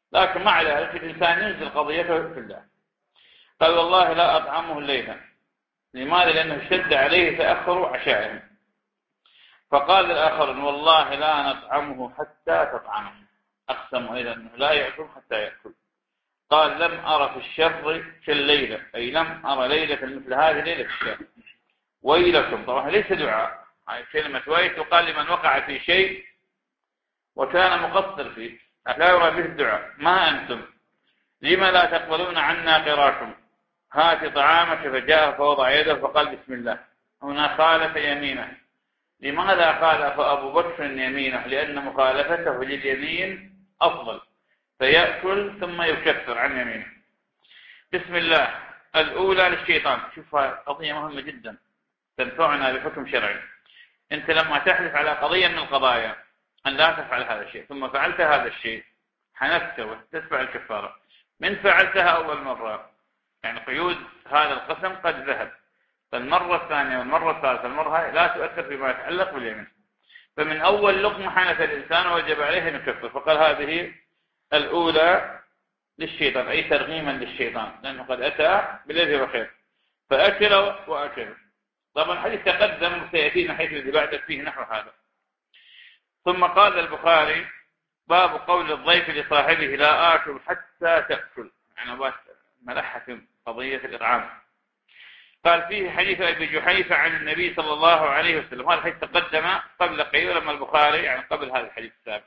S1: لكن مع ذلك الإنسان ينزل قضيته في الله. قال والله لا أطعمه الليلة. لماذا؟ لأنه شد عليه تأخر عشائهم. فقال الآخر والله لا نطعمه حتى تطعمه. أقسم إذا أنه لا يأكل حتى يأكل. قال لم أرى في الشر في الليلة، أي لم أرى ليلة مثل هذه ليلة الشر. ويلكم، طبعا ليس دعاء، هذه كلمة ويل تقال لمن وقع في شيء وكان مقصر فيه، لا يرى به الدعاء. ما أنتم لما لا تقبلون عنا قراكم؟ هات طعامك. فجاء فوضع يده فقال بسم الله. هنا خالف يمينه. لماذا خالف أبو بكر يمينه؟ لأن مخالفته لليمين أفضل، فيأكل ثم يكفر عن يمينه. بسم الله الأولى للشيطان. شوف قضية مهمة جدا تنفعنا بحكم شرعي. أنت لما تحلف على قضية من القضايا أن لا تفعل هذا الشيء ثم فعلت هذا الشيء، حنفت وتتبع الكفارة. من فعلتها أول مرة يعني قيود هذا القسم قد ذهب، فالمرة الثانية والمرة الثالثة المرة لا تؤثر فيما يتعلق باليمين. فمن أول لقمة حنث الإنسان وجب عليه أن يكفر، فقال هذه الأولى للشيطان، أي ترغيما للشيطان، لأنه قد أتى بالذي هو خير فأكل وأكل. طبعا الحديث تقدم وسيأتينا حيث الذي بعد فيه نحو هذا. ثم قال البخاري باب قول الضيف لصاحبه لا آكل حتى تأكل، يعني بس ملحة في قضية الإطعام. قال فيه حديث أبي جحيفة عن النبي صلى الله عليه وسلم. هذا الحديث تقدم قبل قليل لما البخاري يعني قبل هذا الحديث السابق.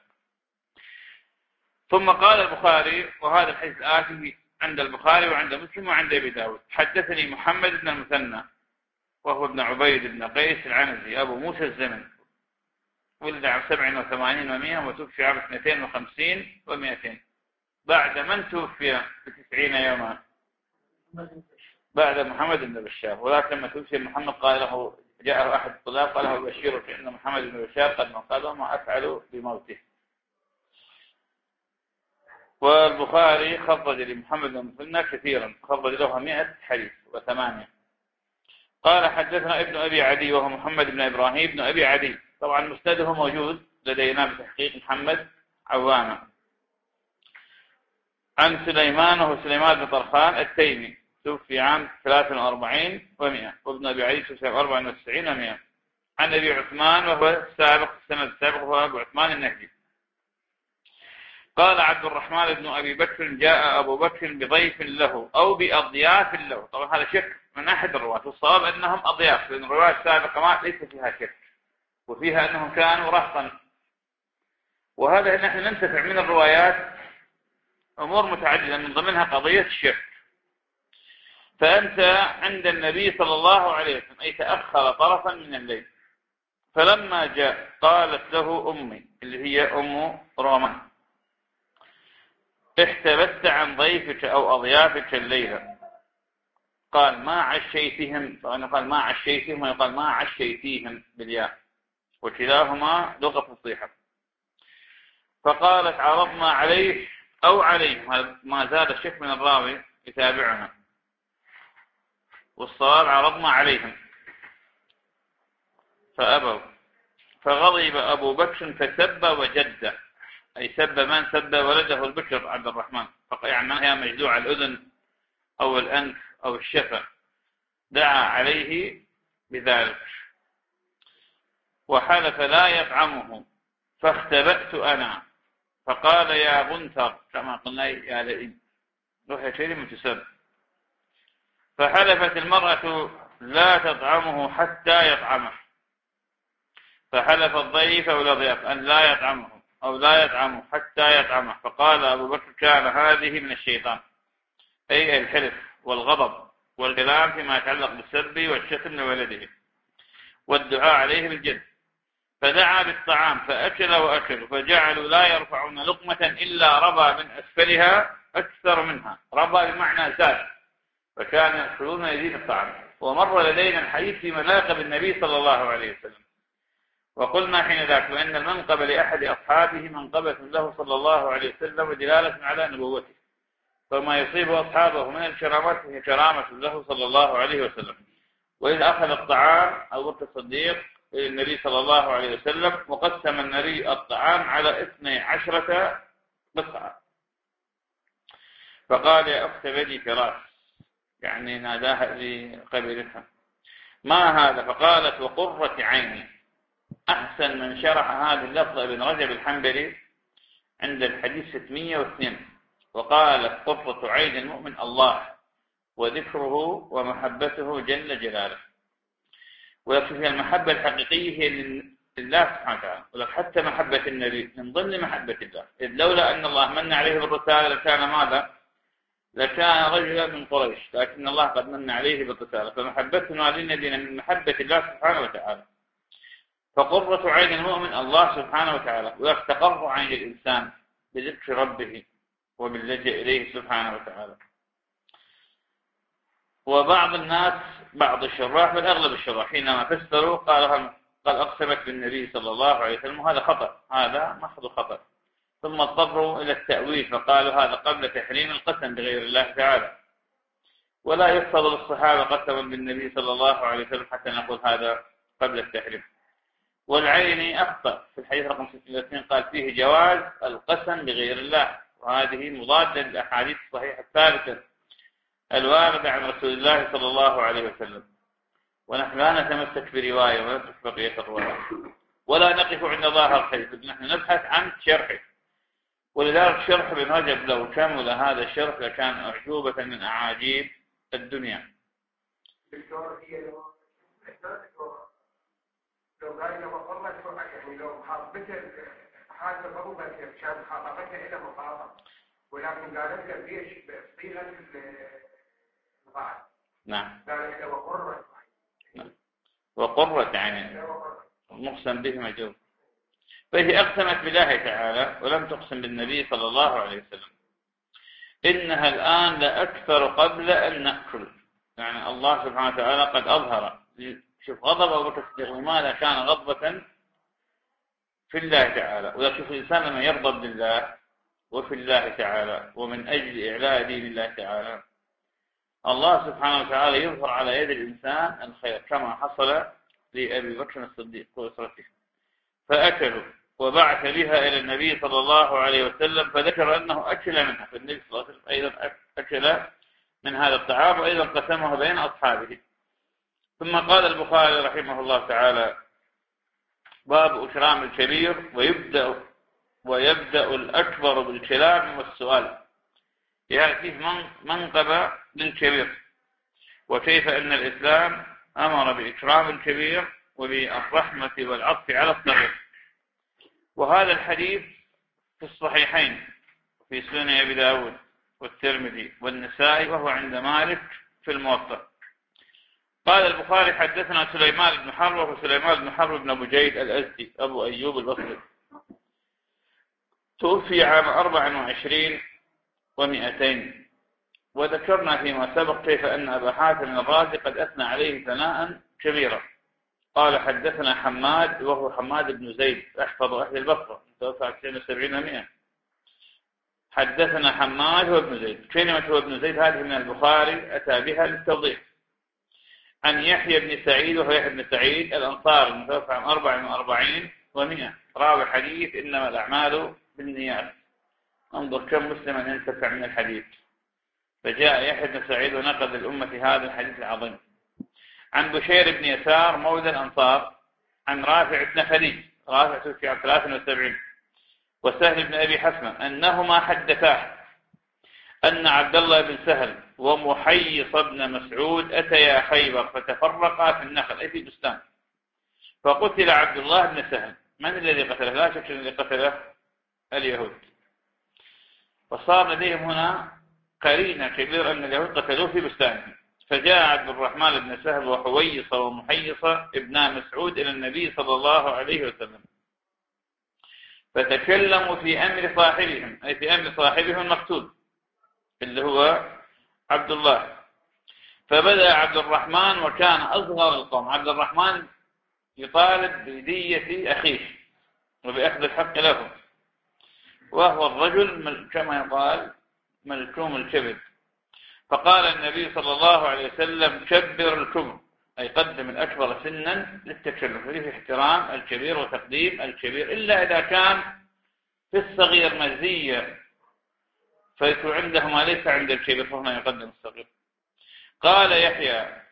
S1: ثم قال البخاري وهذا الحديث آتي عند البخاري وعند مسلم وعند أبي داود. حدثني محمد بن المثنى وهو ابن عبيد بن قيس العنزي أبو موسى الزمن، ولد عام سبع وثمانين ومئة وتوفي عام اثنتين وخمسين ومئتين بعد من توفي بتسعين يوما بعد محمد بن بشار. ولكن لما توفي محمد قال له جاءه أحد الطلاب قال له بشير فإن محمد بن بشار قد قال ما أفعل بموته. والبخاري خرج لمحمد بن المثنى كثيرا، خرج له مئة حديث وثمانية. قال حدثنا ابن أبي عدي وهو محمد بن إبراهيم بن أبي عدي، طبعا مسنده موجود لدينا بتحقيق محمد عوامة، عن سليمان وهو سليمان بن طرخان التيمي توفي عام ثلاث وأربعين ومئة، وابن أبي عدي توفي عام أربع وتسعين ومئة. عن أبي عثمان وهو السابق السنة السابق وهو أبو عثمان النهدي. قال عبد الرحمن بن أبي بكر جاء أبو بكر بضيف له أو بأضياف له. طبعا هذا شك من أحد الرواة، والصواب أنهم أضياف لأن الرواية السابقة ما ليس فيها شك وفيها أنهم كانوا رهطا. وهذا نحن ننتفع من الروايات أمور متعددة من ضمنها قضية الشك. فأنت عند النبي صلى الله عليه وسلم أي تأخر طرفا من الليل، فلما جاء قالت له أمي اللي هي أم رومان احتبست عن ضيفك أو أضيافك الليلة. قال ما عشيتهم، فأنا قال ما عشيتهم ويقال ما عشيتيهم بالياء وكلاهما لغة فصيحة. فقالت عرضنا عليه أو عليه، ما زال الشك من الراوي يتابعنا، والصواب عرضنا عليهم فأبوا. فغضب أبو بكر فسب وجد، أي سب من سب ولده البكر عبد الرحمن، يعني هي مجدوع الأذن أو الأنف أو الشفة، دعا عليه بذلك وحلف لا يطعمه. فاختبأت أنا فقال يا غنثر، كما قلنا يا لئيم روح كلمة تسب. فحلفت المرأة لا تطعمه حتى يطعمه. فحلف الضيف أو الأضياف أن لا يطعمه أو لا يطعمه حتى يطعمه. فقال أبو بكر كان هذه من الشيطان، أي الحلف والغضب والكلام فيما يتعلق بالسب والشتم لولده والدعاء عليه بالجد. فدعا بالطعام فأكل وأكل، فجعلوا لا يرفعون لقمة إلا ربى من أسفلها أكثر منها. ربى بمعنى زاد، فكان يأكلون يزيد الطعام. ومر لدينا الحديث في مناقب النبي صلى الله عليه وسلم، وقلنا حين ذاك بأن المنقب لأحد أصحابه منقبة له صلى الله عليه وسلم ودلالة على نبوته، فما يصيب أصحابه من الكرامات هي كرامة له صلى الله عليه وسلم. وإذا أخذ الطعام أبو بكر الصديق إلى النبي صلى الله عليه وسلم وقسم النبي الطعام على اثني عشرة قطعة، فقال يا أخت بني فراس، يعني ناداها لقبيلتها، ما هذا؟ فقالت وقرة عيني. أحسن من شرح هذه اللفظة ابن رجب الحنبلي عند الحديث ستمائة واثنين، وقالت قرة عين المؤمن الله وذكره ومحبته جل جلاله. ولكن المحبة الحقيقية هي لله سبحانه وتعالى، ولكن حتى محبة النبي من ضمن محبة الله، إذ لولا أن الله من عليه بالرسالة لكان ماذا؟ لكان رجلا من قريش، لكن الله قد من عليه بالرسالة، فمحبتنا للنبي من محبة الله سبحانه وتعالى. فقرة عين المؤمن الله سبحانه وتعالى، ويستقر عين الإنسان بذكر ربه وباللجأ إليه سبحانه وتعالى. وبعض الناس بعض الشراح بل أغلب الشراح حينما فسروا قال قال أقسمت بالنبي صلى الله عليه وسلم، وهذا خطأ، هذا محض خطأ. ثم اضطروا إلى التأويل فقالوا هذا قبل تحريم القسم بغير الله تعالى، ولا يفضل الصحابة قسما بالنبي صلى الله عليه وسلم حتى نقول هذا قبل التحريم. والعيني أخطأ في الحديث رقم ستة وثلاثين، قال فيه جواز القسم بغير الله، وهذه مضادة للأحاديث الصحيحة الثابتة الواردة عن رسول الله صلى الله عليه وسلم. ونحن لا نتمسك برواية ونترك بقية الروايات، ولا نقف عند ظاهر الحديث، نحن نبحث عن شرحه. ولذلك شرح ابن رجب لو كمل هذا الشرح لكان أعجوبة من أعاجيب الدنيا.
S2: لو قال لما قررت يعني لو حاطته حاطه ضربه كان خاطبتها الى مخاطب، ولكن قالت له ليش بصيغه الفاعل.
S1: نعم.
S2: قالت له وقرت.
S1: نعم. وقرت يعني مقسم به مجرور. فهي أقسمت بالله تعالى ولم تقسم بالنبي صلى الله عليه وسلم. إنها الآن لأكثر قبل أن نأكل، يعني الله سبحانه وتعالى قد أظهر. شوف غضب أبو بكر الصديق، لماذا كان غضبة في الله تعالى؟ ولا شوف الإنسان لما يغضب لله وفي الله تعالى ومن أجل إعلاء دين الله تعالى، الله سبحانه وتعالى يظهر على يد الإنسان الخير، كما حصل لأبي بكر الصديق وأسرته. فأكلوا وبعث بها إلى النبي صلى الله عليه وسلم، فذكر أنه أكل منها، فالنبي صلى الله عليه وسلم أيضا أكل من هذا الطعام، وأيضا قسمه بين أصحابه. ثم قال البخاري رحمه الله تعالى باب إكرام الكبير، ويبدأ ويبدأ الأكبر بالكلام والسؤال، يعني فيه منقبة للكبير، وكيف أن الإسلام أمر بإكرام الكبير وبالرحمة والعطف على الصغير. وهذا الحديث في الصحيحين في سنن أبي داود والترمذي والنسائي، وهو عند مالك في الموطأ. قال البخاري حدثنا سليمان بن حرب، وسليمان بن حرب بن أبو جيد الأزدي أبو أيوب البصري، توفي عام أربع وعشرين ومئتين. وذكرنا فيما سبق كيف أن أبا حاتم الرازي قد أثنى عليه ثناء كبيرا. قال حدثنا حماد، وهو حماد بن زيد أحفظ أهل البصرة، توفى تسعين وسبعين ومئة. حدثنا حماد هو ابن زيد، كلمة هو ابن زيد هذه من البخاري أتى بها للتوضيح. عن يحيى بن سعيد، وهو يحيى بن سعيد الأنصاري المتوفى عام أربع وأربعين ومئة، راوي حديث إنما الأعمال بالنيات. انظر كم مسلما ينتفع من الحديث. فجاء يحيى بن سعيد ونقل الأمة هذا الحديث العظيم. عن بشير بن يسار مولى الأنصار، عن رافع بن خديج، رافع توفي عام ثلاث وسبعين، وسهل بن أبي حسمة أنهما حدثاه أن عبد الله بن سهل ومحيص بن مسعود أتيا خيبر فتفرقا في النخل، أي في بستان، فقتل عبد الله بن سهل. من الذي قتله؟ لا شك الذي قتله اليهود. فصار لديهم هنا قرينة كبيرة أن اليهود قتلوه في بستانهم. فجاء عبد الرحمن بن سهل وحويص ومحيص ابن مسعود إلى النبي صلى الله عليه وسلم، فتكلموا في أمر صاحبهم، أي في أمر صاحبهم المقتول اللي هو عبد الله. فبدأ عبد الرحمن، وكان أصغر القوم. عبد الرحمن يطالب بدية أخيه وبأخذ الحق له، وهو الرجل كما يقال ملكوم الكبد. فقال النبي صلى الله عليه وسلم كبر الكبر، أي قدم الأكبر سنا للتكلف، فيه احترام الكبير وتقديم الكبير، إلا إذا كان في الصغير مزية فيكون عنده ما ليس عند الكبير فهنا يقدم الصغير. قال يحيى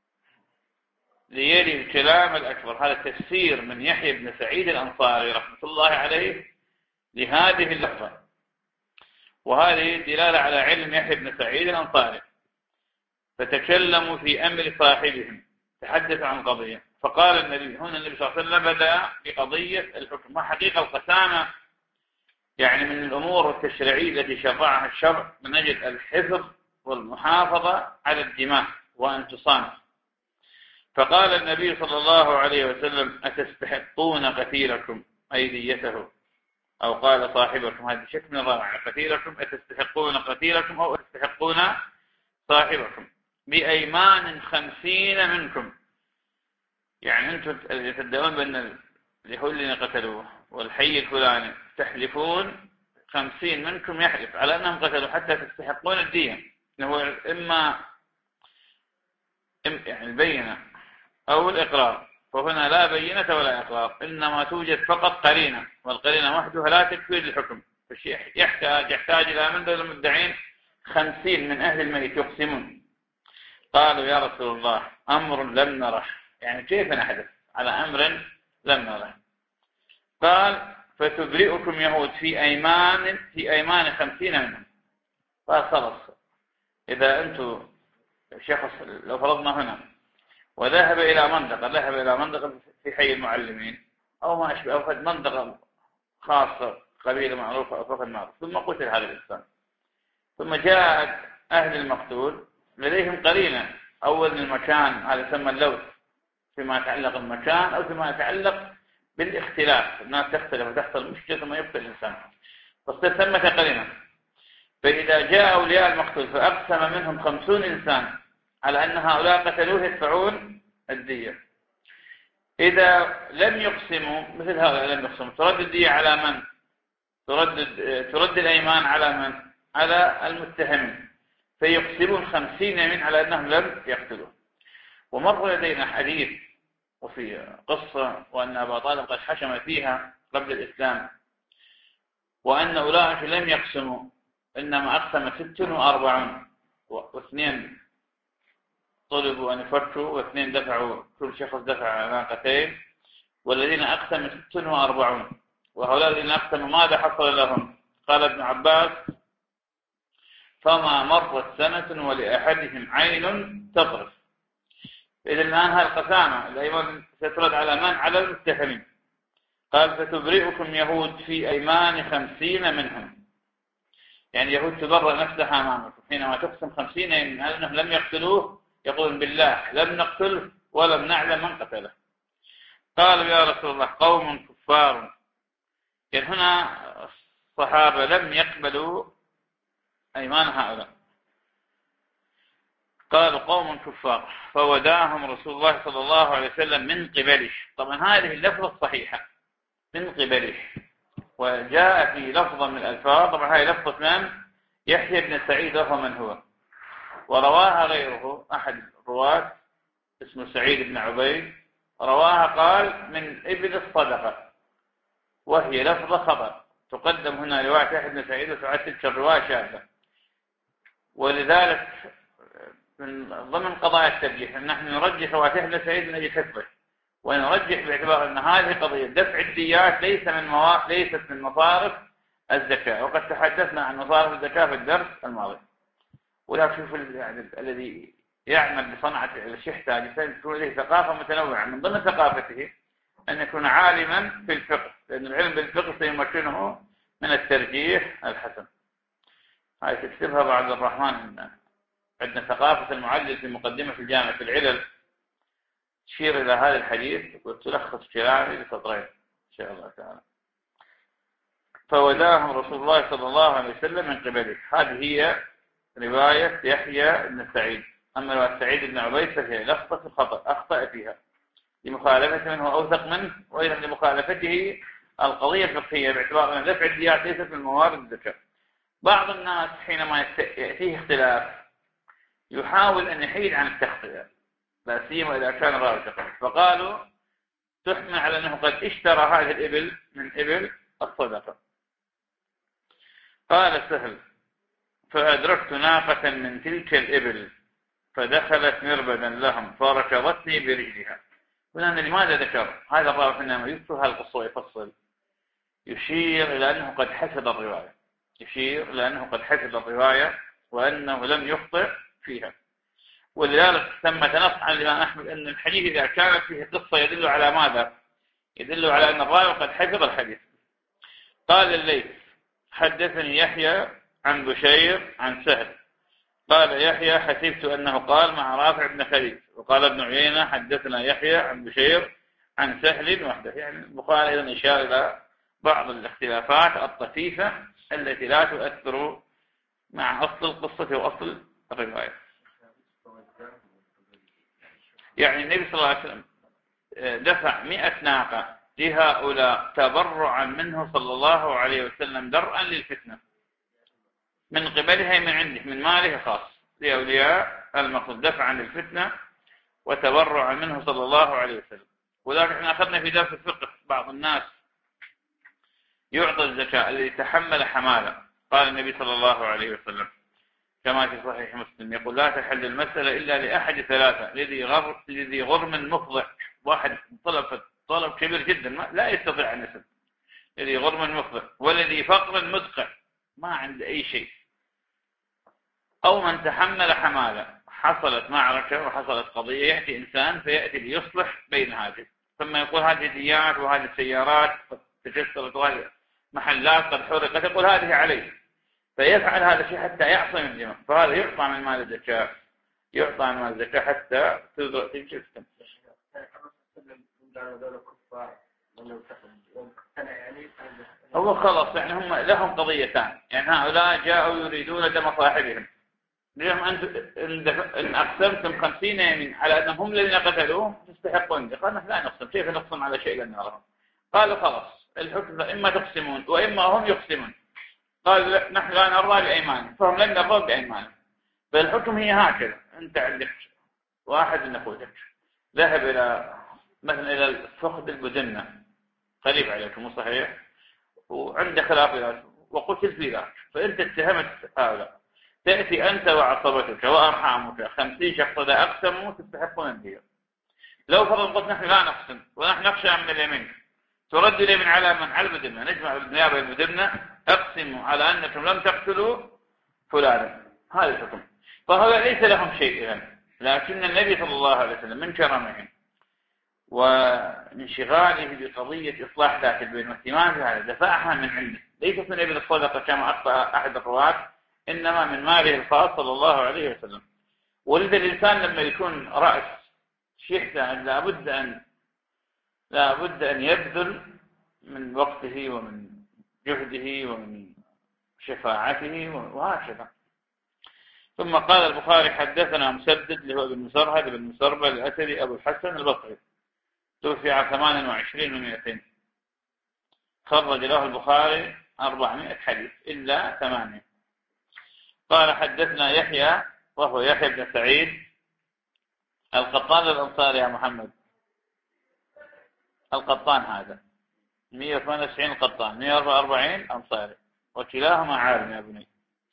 S1: ليلي الكلام الأكبر. هذا تفسير من يحيى بن سعيد الأنصاري رحمة الله عليه لهذه اللفظة، وهذه دلالة على علم يحيى بن سعيد الأنصاري. فتكلموا في أمر صاحبهم، تحدثوا عن قضية، فقال النبي هنا النبي صلى الله عليه وسلم بدأ بقضية الحكم. وحقيقة القسامة يعني من الأمور التشريعية التي شرعها الشرع من أجل الحفظ والمحافظة على الدماء وأن تصان. فقال النبي صلى الله عليه وسلم أتستحقون قتيلكم أي ديته، أو قال صاحبكم، هذا شك من الرابعة، قتيلكم أتستحقون قتيلكم أو أتستحقون صاحبكم بأيمان خمسين منكم. يعني أنتم تدعون بأن اليهود اللي قتلوه والحي الفلاني تحلفون خمسين منكم يحلف على أنهم قتلوا حتى تستحقون الدية. هو إما يعني البينة أو الإقرار، فهنا لا بينة ولا إقرار، إنما توجد فقط قرينة، والقرينة وحدها لا تكفي للحكم. يحتاج يحتاج إلى من دول المدعين خمسين من أهل الميت يقسمون. قالوا يا رسول الله أمر لم نره، يعني كيف نحدث على أمر لم نره؟ قال فتبرئكم يهود في أيمان في أيمان خمسين منهم. قال خلص، إذا أنتم شخص لو فرضنا هنا وذهب إلى منطقة ذهب إلى منطقة في حي المعلمين أو ما أشبه، أو فد منطقة خاصة قبيلة معروفة أو فقد معروف، ثم قتل هذا الإنسان، ثم جاء أهل المقتول لديهم قرينة، أول المكان هذا يسمى اللوث فيما يتعلق المكان أو فيما يتعلق بالاختلاف، الناس تختلف وتحصل مشكلة ثم يقتل الإنسان، فصير ثمة قرينة. فإذا جاء أولياء المقتول فأقسم منهم خمسون إنسان على أن هؤلاء قتلوه يدفعون الدية، إذا لم يقسموا مثل هؤلاء لم يقسموا ترد الدية على من؟ ترد ترد الأيمان على من؟ على المتهمين، فيقسمون خمسين يمين على أنهم لم يقتلوا. ومر لدينا حديث وفي قصة وأن أبا طالب قد حشم فيها قبل الإسلام، وأن أولئك لم يقسموا إنما أقسم ست وأربعون، واثنين طلبوا أن يفكوا واثنين دفعوا، كل شخص دفع ناقتين، والذين أقسموا ست وأربعون. وهؤلاء الذين أقسموا ماذا حصل لهم؟ قال ابن عباس فما مرت سنة ولأحدهم عين تطرف. إذا الآن هذه القسامة الأيمان سترد على من؟ على المتهمين. قال فتبرئكم يهود في أيمان خمسين منهم، يعني يهود تبرأ نفسها أمامكم حينما تقسم خمسين من أنهم لم يقتلوه، يقولون بالله لم نقتله ولم نعلم من قتله. قالوا يا رسول الله قوم كفار، يعني هنا الصحابة لم يقبلوا أيمان هؤلاء، قالوا قوم كفار، فوداهم رسول الله صلى الله عليه وسلم من قبله. طبعا هذه اللفظة الصحيحة من قبله، وجاء في لفظة من الألفاظ، طبعا هذه لفظة من؟ يحيى بن سعيد وهو من هو، ورواها غيره أحد الرواة اسمه سعيد بن عبيد، رواها قال من ابن الصدقة، وهي لفظة خبر تقدم هنا رواية يحيى بن سعيد وتعد تلك الرواية شاذة. ولذلك من ضمن قضايا الترجيح أن نحن نرجح رواية يحيى بن سعيد من أجل حفظه، ونرجح باعتبار أن هذه قضية دفع الديات ليس من موا... ليست من مصارف الزكاة، وقد تحدثنا عن مصارف الزكاة في الدرس الماضي. ولا شوف يعني الذي يعمل بصنعة الشحتة يكون له ثقافة متنوعة، من ضمن ثقافته أن يكون عالما في الفقه، لأن العلم بالفقه سيمكنه من الترجيح الحسن. هاي تكتبها بعد الرحمن، عندنا ثقافة المعلل في مقدمة في الجامعة في العلل، تشير إلى هذا الحديث وتلخص كلامي لسطرين إن شاء الله تعالى. فوداهم رسول الله صلى الله عليه وسلم من قبله. هذه هي رواية يحيى بن سعيد. أما رواية سعيد بن عبيد فهي لفظة خطأ أخطأ فيها لمخالفة منه أوثق منه، وأيضا لمخالفته القضية الفقهية باعتبار أن دفع الديات ليست من موارد الزكاة. بعض الناس حينما يأتيه اختلاف يحاول أن يحيد عن التخطئة، لا سيما إذا كان راجحا، فقالوا تحمل على أنه قد اشترى هذه الإبل من إبل الصدقة. قال سهل فأدركت ناقة من تلك الإبل فدخلت مربدا لهم فركضتني برجلها. هنا لماذا ذكر هذا الراوي حينما يذكر هذه القصة يفصل يشير إلى أنه قد حفظ الرواية يشير إلى أنه قد حفظ الرواية وأنه لم يخطئ فيها. ولذلك ثم نص عن الإمام أحمد أن الحديث إذا كانت فيه قصة يدل على ماذا؟ يدل على أن الراوي قد حفظ الحديث. قال الليث حدثني يحيى عن بشير عن سهل قال يحيى حسبت أنه قال مع رافع بن خديج. وقال ابن عيينة حدثنا يحيى عن بشير عن سهل وحده. يعني البخاري أيضا إشار إلى بعض الاختلافات الطفيفة التي لا تؤثر مع أصل القصة وأصل الرواية. يعني النبي صلى الله عليه وسلم دفع مئة ناقة لهؤلاء تبرعا منه صلى الله عليه وسلم درءا للفتنة من قبلها من عنده من ماله خاص لأولياء المقصود دفعا للفتنة وتبرعا منه صلى الله عليه وسلم. وذلك احنا أخذنا في درس الفقه بعض الناس يعطى الزكاة الذي تحمل حمالة. قال النبي صلى الله عليه وسلم كما في صحيح مسلم يقول لا تحل المسألة إلا لأحد ثلاثة لذي غر لذي غرم مفضع. واحد طلب طلب كبير جدا لا يستطيع أن يسد لذي غرم مفضع والذي فقر مدقع ما عنده أي شيء أو من تحمل حمالة حصلت معركة وحصلت قضية يأتي إنسان فيأتي ليصلح بين هذه ثم يقول هذه ديات وهذه سيارات قد تكسرت وهذه محلات قد حرقت يقول هذه عليه فيفعل هذا الشيء حتى يعصم الدماء. فهذا يعطى من مال الزكاة يعطى من مال الزكاة حتى تدرك الجسم. هو خلاص يعني هم لهم قضيتان. يعني هؤلاء جاءوا يريدون دم صاحبهم لهم أن أقسمتم خمسين يمين على أنهم الذين قتلوهم تستحقون. قال نحن لا نقسم كيف نقسم على شيء لن نراه. قالوا خلاص الحكم إما تقسمون وإما هم يقسمون. قال نحن لا نرضى بأيمان فهم لن نرضى بأيمان. فالحكم هي هكذا أنت عندك واحد من أخوتك ذهب إلى مثلا إلى الفخذ البدنة قريب عليكم مو صحيح وعنده خلافات وقتل في ذلك فأنت اتهمت هؤلاء تأتي أنت وعصبتك وأرحامك خمسين شخص إذا أقسموا تستحقون الدية. لو فرض قلت نحن لا نقسم ونحن نخشى من اليمين ترد لي من على من على المدنة نجمع بالنيابة المدنة أقسموا على أنكم لم تقتلوا فلانا. هذا الحكم. فهذا ليس لهم شيء إذن. لكن النبي صلى الله عليه وسلم من كرمه وانشغاله بقضية إصلاح ذات البين واهتمام بهذا دفعها من عنده ليست من ابن الصدقة كما أخطأ أحد الرواة إنما من ماله الخاص صلى الله عليه وسلم. ولذا الإنسان لما يكون رأس شيخ لابد أن لابد أن يبذل من وقته ومن جهده ومن شفاعته وهكذا. ثم قال البخاري حدثنا مسدد اللي هو ابن مسرهد بن مسربل الأسدي أبو الحسن البصري توفي عام ثمان وعشرين ومئتين خرج له البخاري أربعمائة حديث إلا ثمانية. قال حدثنا يحيى وهو يحيى بن سعيد القطان الأنصاري يا محمد القطان هذا مئة وثمانية وتسعين القطان مئة وأربعة وأربعين أنصاري وكلاهما عالم يا ابني.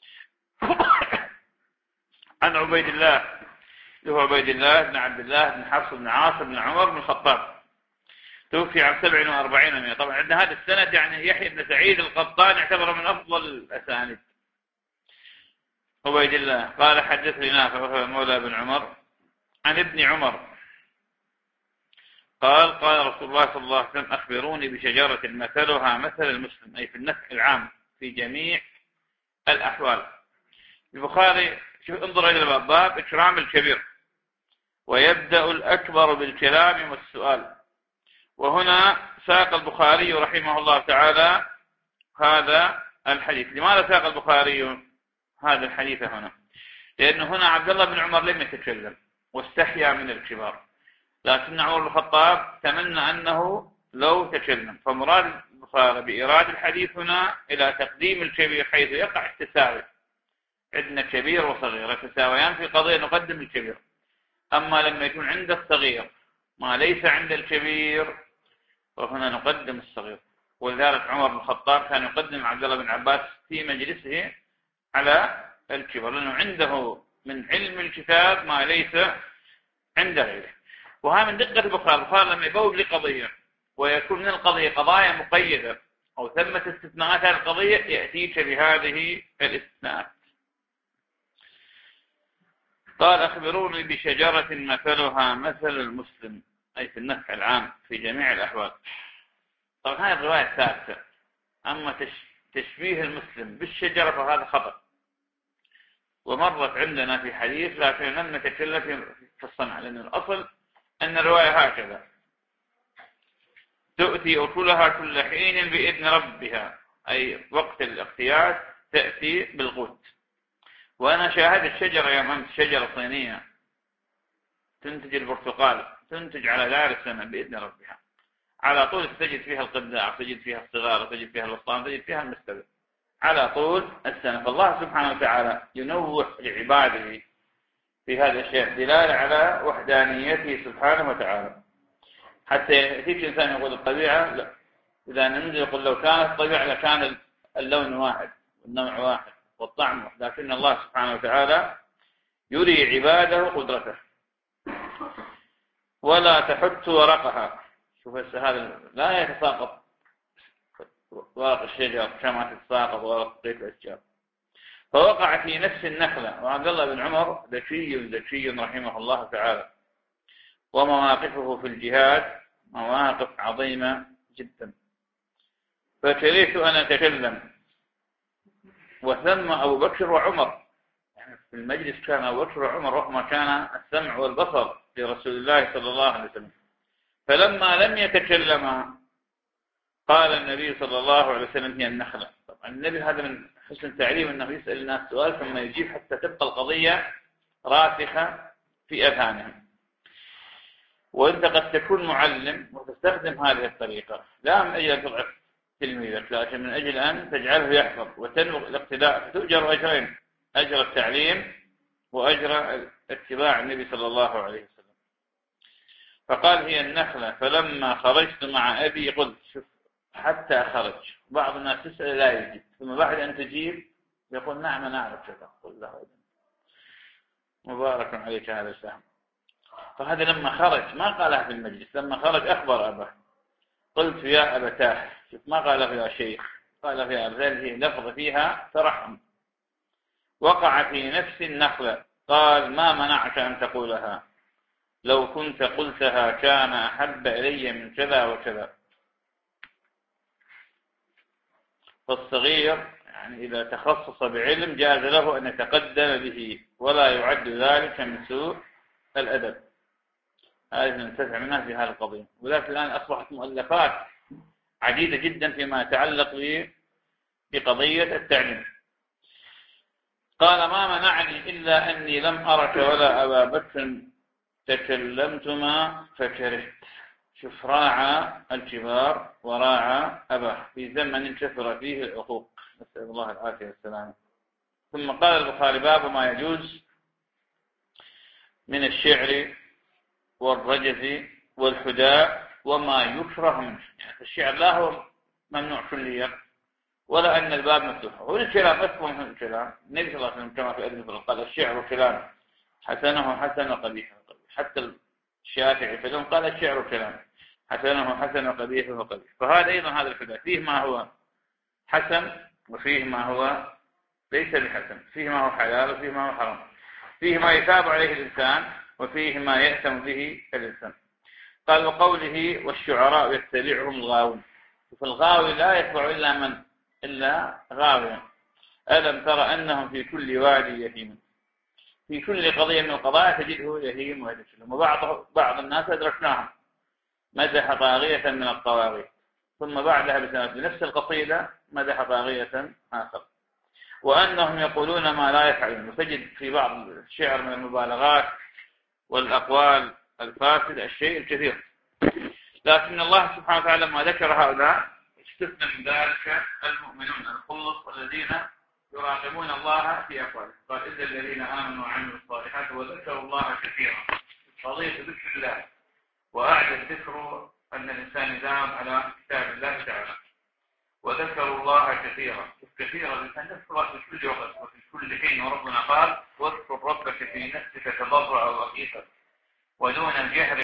S1: عن عبيد الله هو عبيد الله بن عبد الله بن حفص بن عاصم بن عمر بن الخطاب توفي عام سبع وأربعين ومئة. طبعا عندنا هذا السند يعني يحيى بن سعيد القطان يعتبر من أفضل الأسانيد. عبيد الله قال حدثني نافع وهو مولى بن عمر عن ابن عمر قال قال رسول الله صلى الله عليه وسلم أخبروني بشجرة مثلها مثل المسلم أي في النفع العام في جميع الأحوال. البخاري شوف انظر إلى الباب إكرام الكبير ويبدأ الأكبر بالكلام والسؤال. وهنا ساق البخاري رحمه الله تعالى هذا الحديث. لماذا ساق البخاري هذا الحديث هنا؟ لأنه هنا عبد الله بن عمر لم يتكلم واستحيا من الكبار لكن عمر بن الخطاب تمنى أنه لو تكلم. فمراد البخاري بإيراد الحديث هنا إلى تقديم الكبير حيث يقع التساوي. عندنا كبير وصغير يتساويان في قضية نقدم الكبير. أما لما يكون عند الصغير ما ليس عند الكبير وهنا نقدم الصغير. ولذلك عمر بن الخطاب كان يقدم عبد الله بن عباس في مجلسه على الكبر، لأنه عنده من علم الكتاب ما ليس عند غيره. وهذا من دقة البخاري. البخاري لما يبوب لقضية ويكون من القضية قضايا مقيدة أو ثمة استثناءات هذه القضية يأتيك بهذه الاستثناءات. قال أخبروني بشجرة مثلها مثل المسلم، أي في النفع العام في جميع الأحوال. طبعا هذه الرواية الثالثة. أما تشبيه المسلم بالشجرة فهذا خطأ، ومرت عندنا في حديث، لكن لم نتكلم في الصنع، لأن الأصل أن الرواية هكذا: تؤتي أكلها كل حين بإذن ربها، أي وقت الاقتياد تأتي بالقوت. وأنا شاهدت شجرة يوم أمس، شجرة صينية تنتج البرتقال، تنتج على دار السنة بإذن ربها، على طول تجد فيها القداع، تجد فيها الصغار، تجد فيها الوسطان، تجد فيها المستوى على طول السنة. فالله سبحانه وتعالى ينوع لعباده في هذا الشيء دلالة على وحدانيته سبحانه وتعالى. حتى يأتيك إنسان يقول الطبيعة لا، إذا ننزل يقول لو كانت الطبيعة لكان اللون واحد والنوع واحد والطعم واحد، لكن الله سبحانه وتعالى يري عباده قدرته. ولا تحت ورقها، شوف هذا لا يتساقط ورق الشجر كما تتساقط ورق بقية الأشجار. فوقع في نفس النخلة. وعبد الله بن عمر ذكي ذكي رحمه الله تعالى، ومواقفه في الجهاد مواقف عظيمة جدا. فكرهت أن أتكلم وثم أبو بكر وعمر، يعني في المجلس كان أبو بكر وعمر وهما كان السمع والبصر لرسول الله صلى الله عليه وسلم. فلما لم يتكلما قال النبي صلى الله عليه وسلم هي النخلة. طبعا النبي هذا من حسن تعليم أنه يسأل الناس سؤال ثم يجيب حتى تبقى القضية راسخة في أذهانهم. وأنت قد تكون معلم وتستخدم هذه الطريقة لا من أجل أن تضعف تلميذك، لكن من أجل أن تجعله يحفظ وتنوغ الاقتداء، فتؤجر أجرين: أجر التعليم وأجر اتباع النبي صلى الله عليه وسلم. فقال هي النخلة. فلما خرجت مع أبي قلت، شوف حتى خرج. بعض الناس تسأل لا يجيب، ثم بعد أن تجيب يقول نعم نعرف كذا. قل له مبارك عليك هذا السهم. فهذا لما خرج ما قالها في المجلس، لما خرج أخبر أباه. قلت يا أبتاه، شوف ما قاله يا شيخ، قاله يا أبتاه، هي لفظ فيها ترحم. وقع في نفس النخلة. قال ما منعك أن تقولها؟ لو كنت قلتها كان أحب إلي من كذا وكذا. فالصغير يعني إذا تخصص بعلم جاز له أن يتقدم به، ولا يعد ذلك من سوء الأدب. هذه ننتفع منها في هذه القضية. ولكن الآن أصبحت مؤلفات عديدة جدا فيما يتعلق بقضية التعليم. قال ما منعني إلا أني لم أرك ولا أبا بكر تكلمتما فكرهت. شوف راعى الكبار وراعى أباه في زمن كثر فيه العقوق، نسأل الله العافية والسلامة. ثم قال البخاري باب ما يجوز من الشعر والرجز والحداء وما يكره منه. يعني الشعر لا هو ممنوع كليا ولا أن الباب مفتوح. هو الكلام أفهم من الكلام. النبي صلى الله عليه وسلم كما في أدب قال الشعر كلام حسنه حسن وقبيحه قبيح. حتى الشافعي في اليوم قال الشعر كلام حسنه حسن وقبيحه قبيح. فهذا أيضا هذا الحداء فيه ما هو حسن وفيه ما هو ليس بحسن، فيه ما هو حلال وفيه ما هو حرام، فيه ما يتاب عليه الإنسان وفيه ما يأثم به الإنسان. قال وقوله والشعراء يتبعهم الغاوون. فالغاوي لا يتبع إلا من إلا غاويا. ألم ترى أنهم في كل وادي يهيم. في كل قضية من القضايا تجده يهيم ويتكلم. وبعض بعض الناس أدركناهم مدح طاغية من الطواغيت، ثم بعدها بسنة بنفس القصيدة مدح طاغية آخر. وأنهم يقولون ما لا يفعلون. وتجد في بعض الشعر من المبالغات والأقوال الفاسدة الشيء الكثير. لكن الله سبحانه وتعالى ما ذكر هؤلاء استثنى من ذلك المؤمنون الخلص الذين يراقبون الله في أقوالهم. قال إلا الذين آمنوا وعملوا الصالحات وذكروا الله كثيرا. قضية ذكر الله وأعد الذكر أن الإنسان يدام على كتاب الله تعالى. وذكروا الله كثيرا. كثيرا الإنسان يذكر في كل وقت وفي كل حين، وربنا قال واذكر ربك في نفسك تضرعا وخيفة ودون الجهر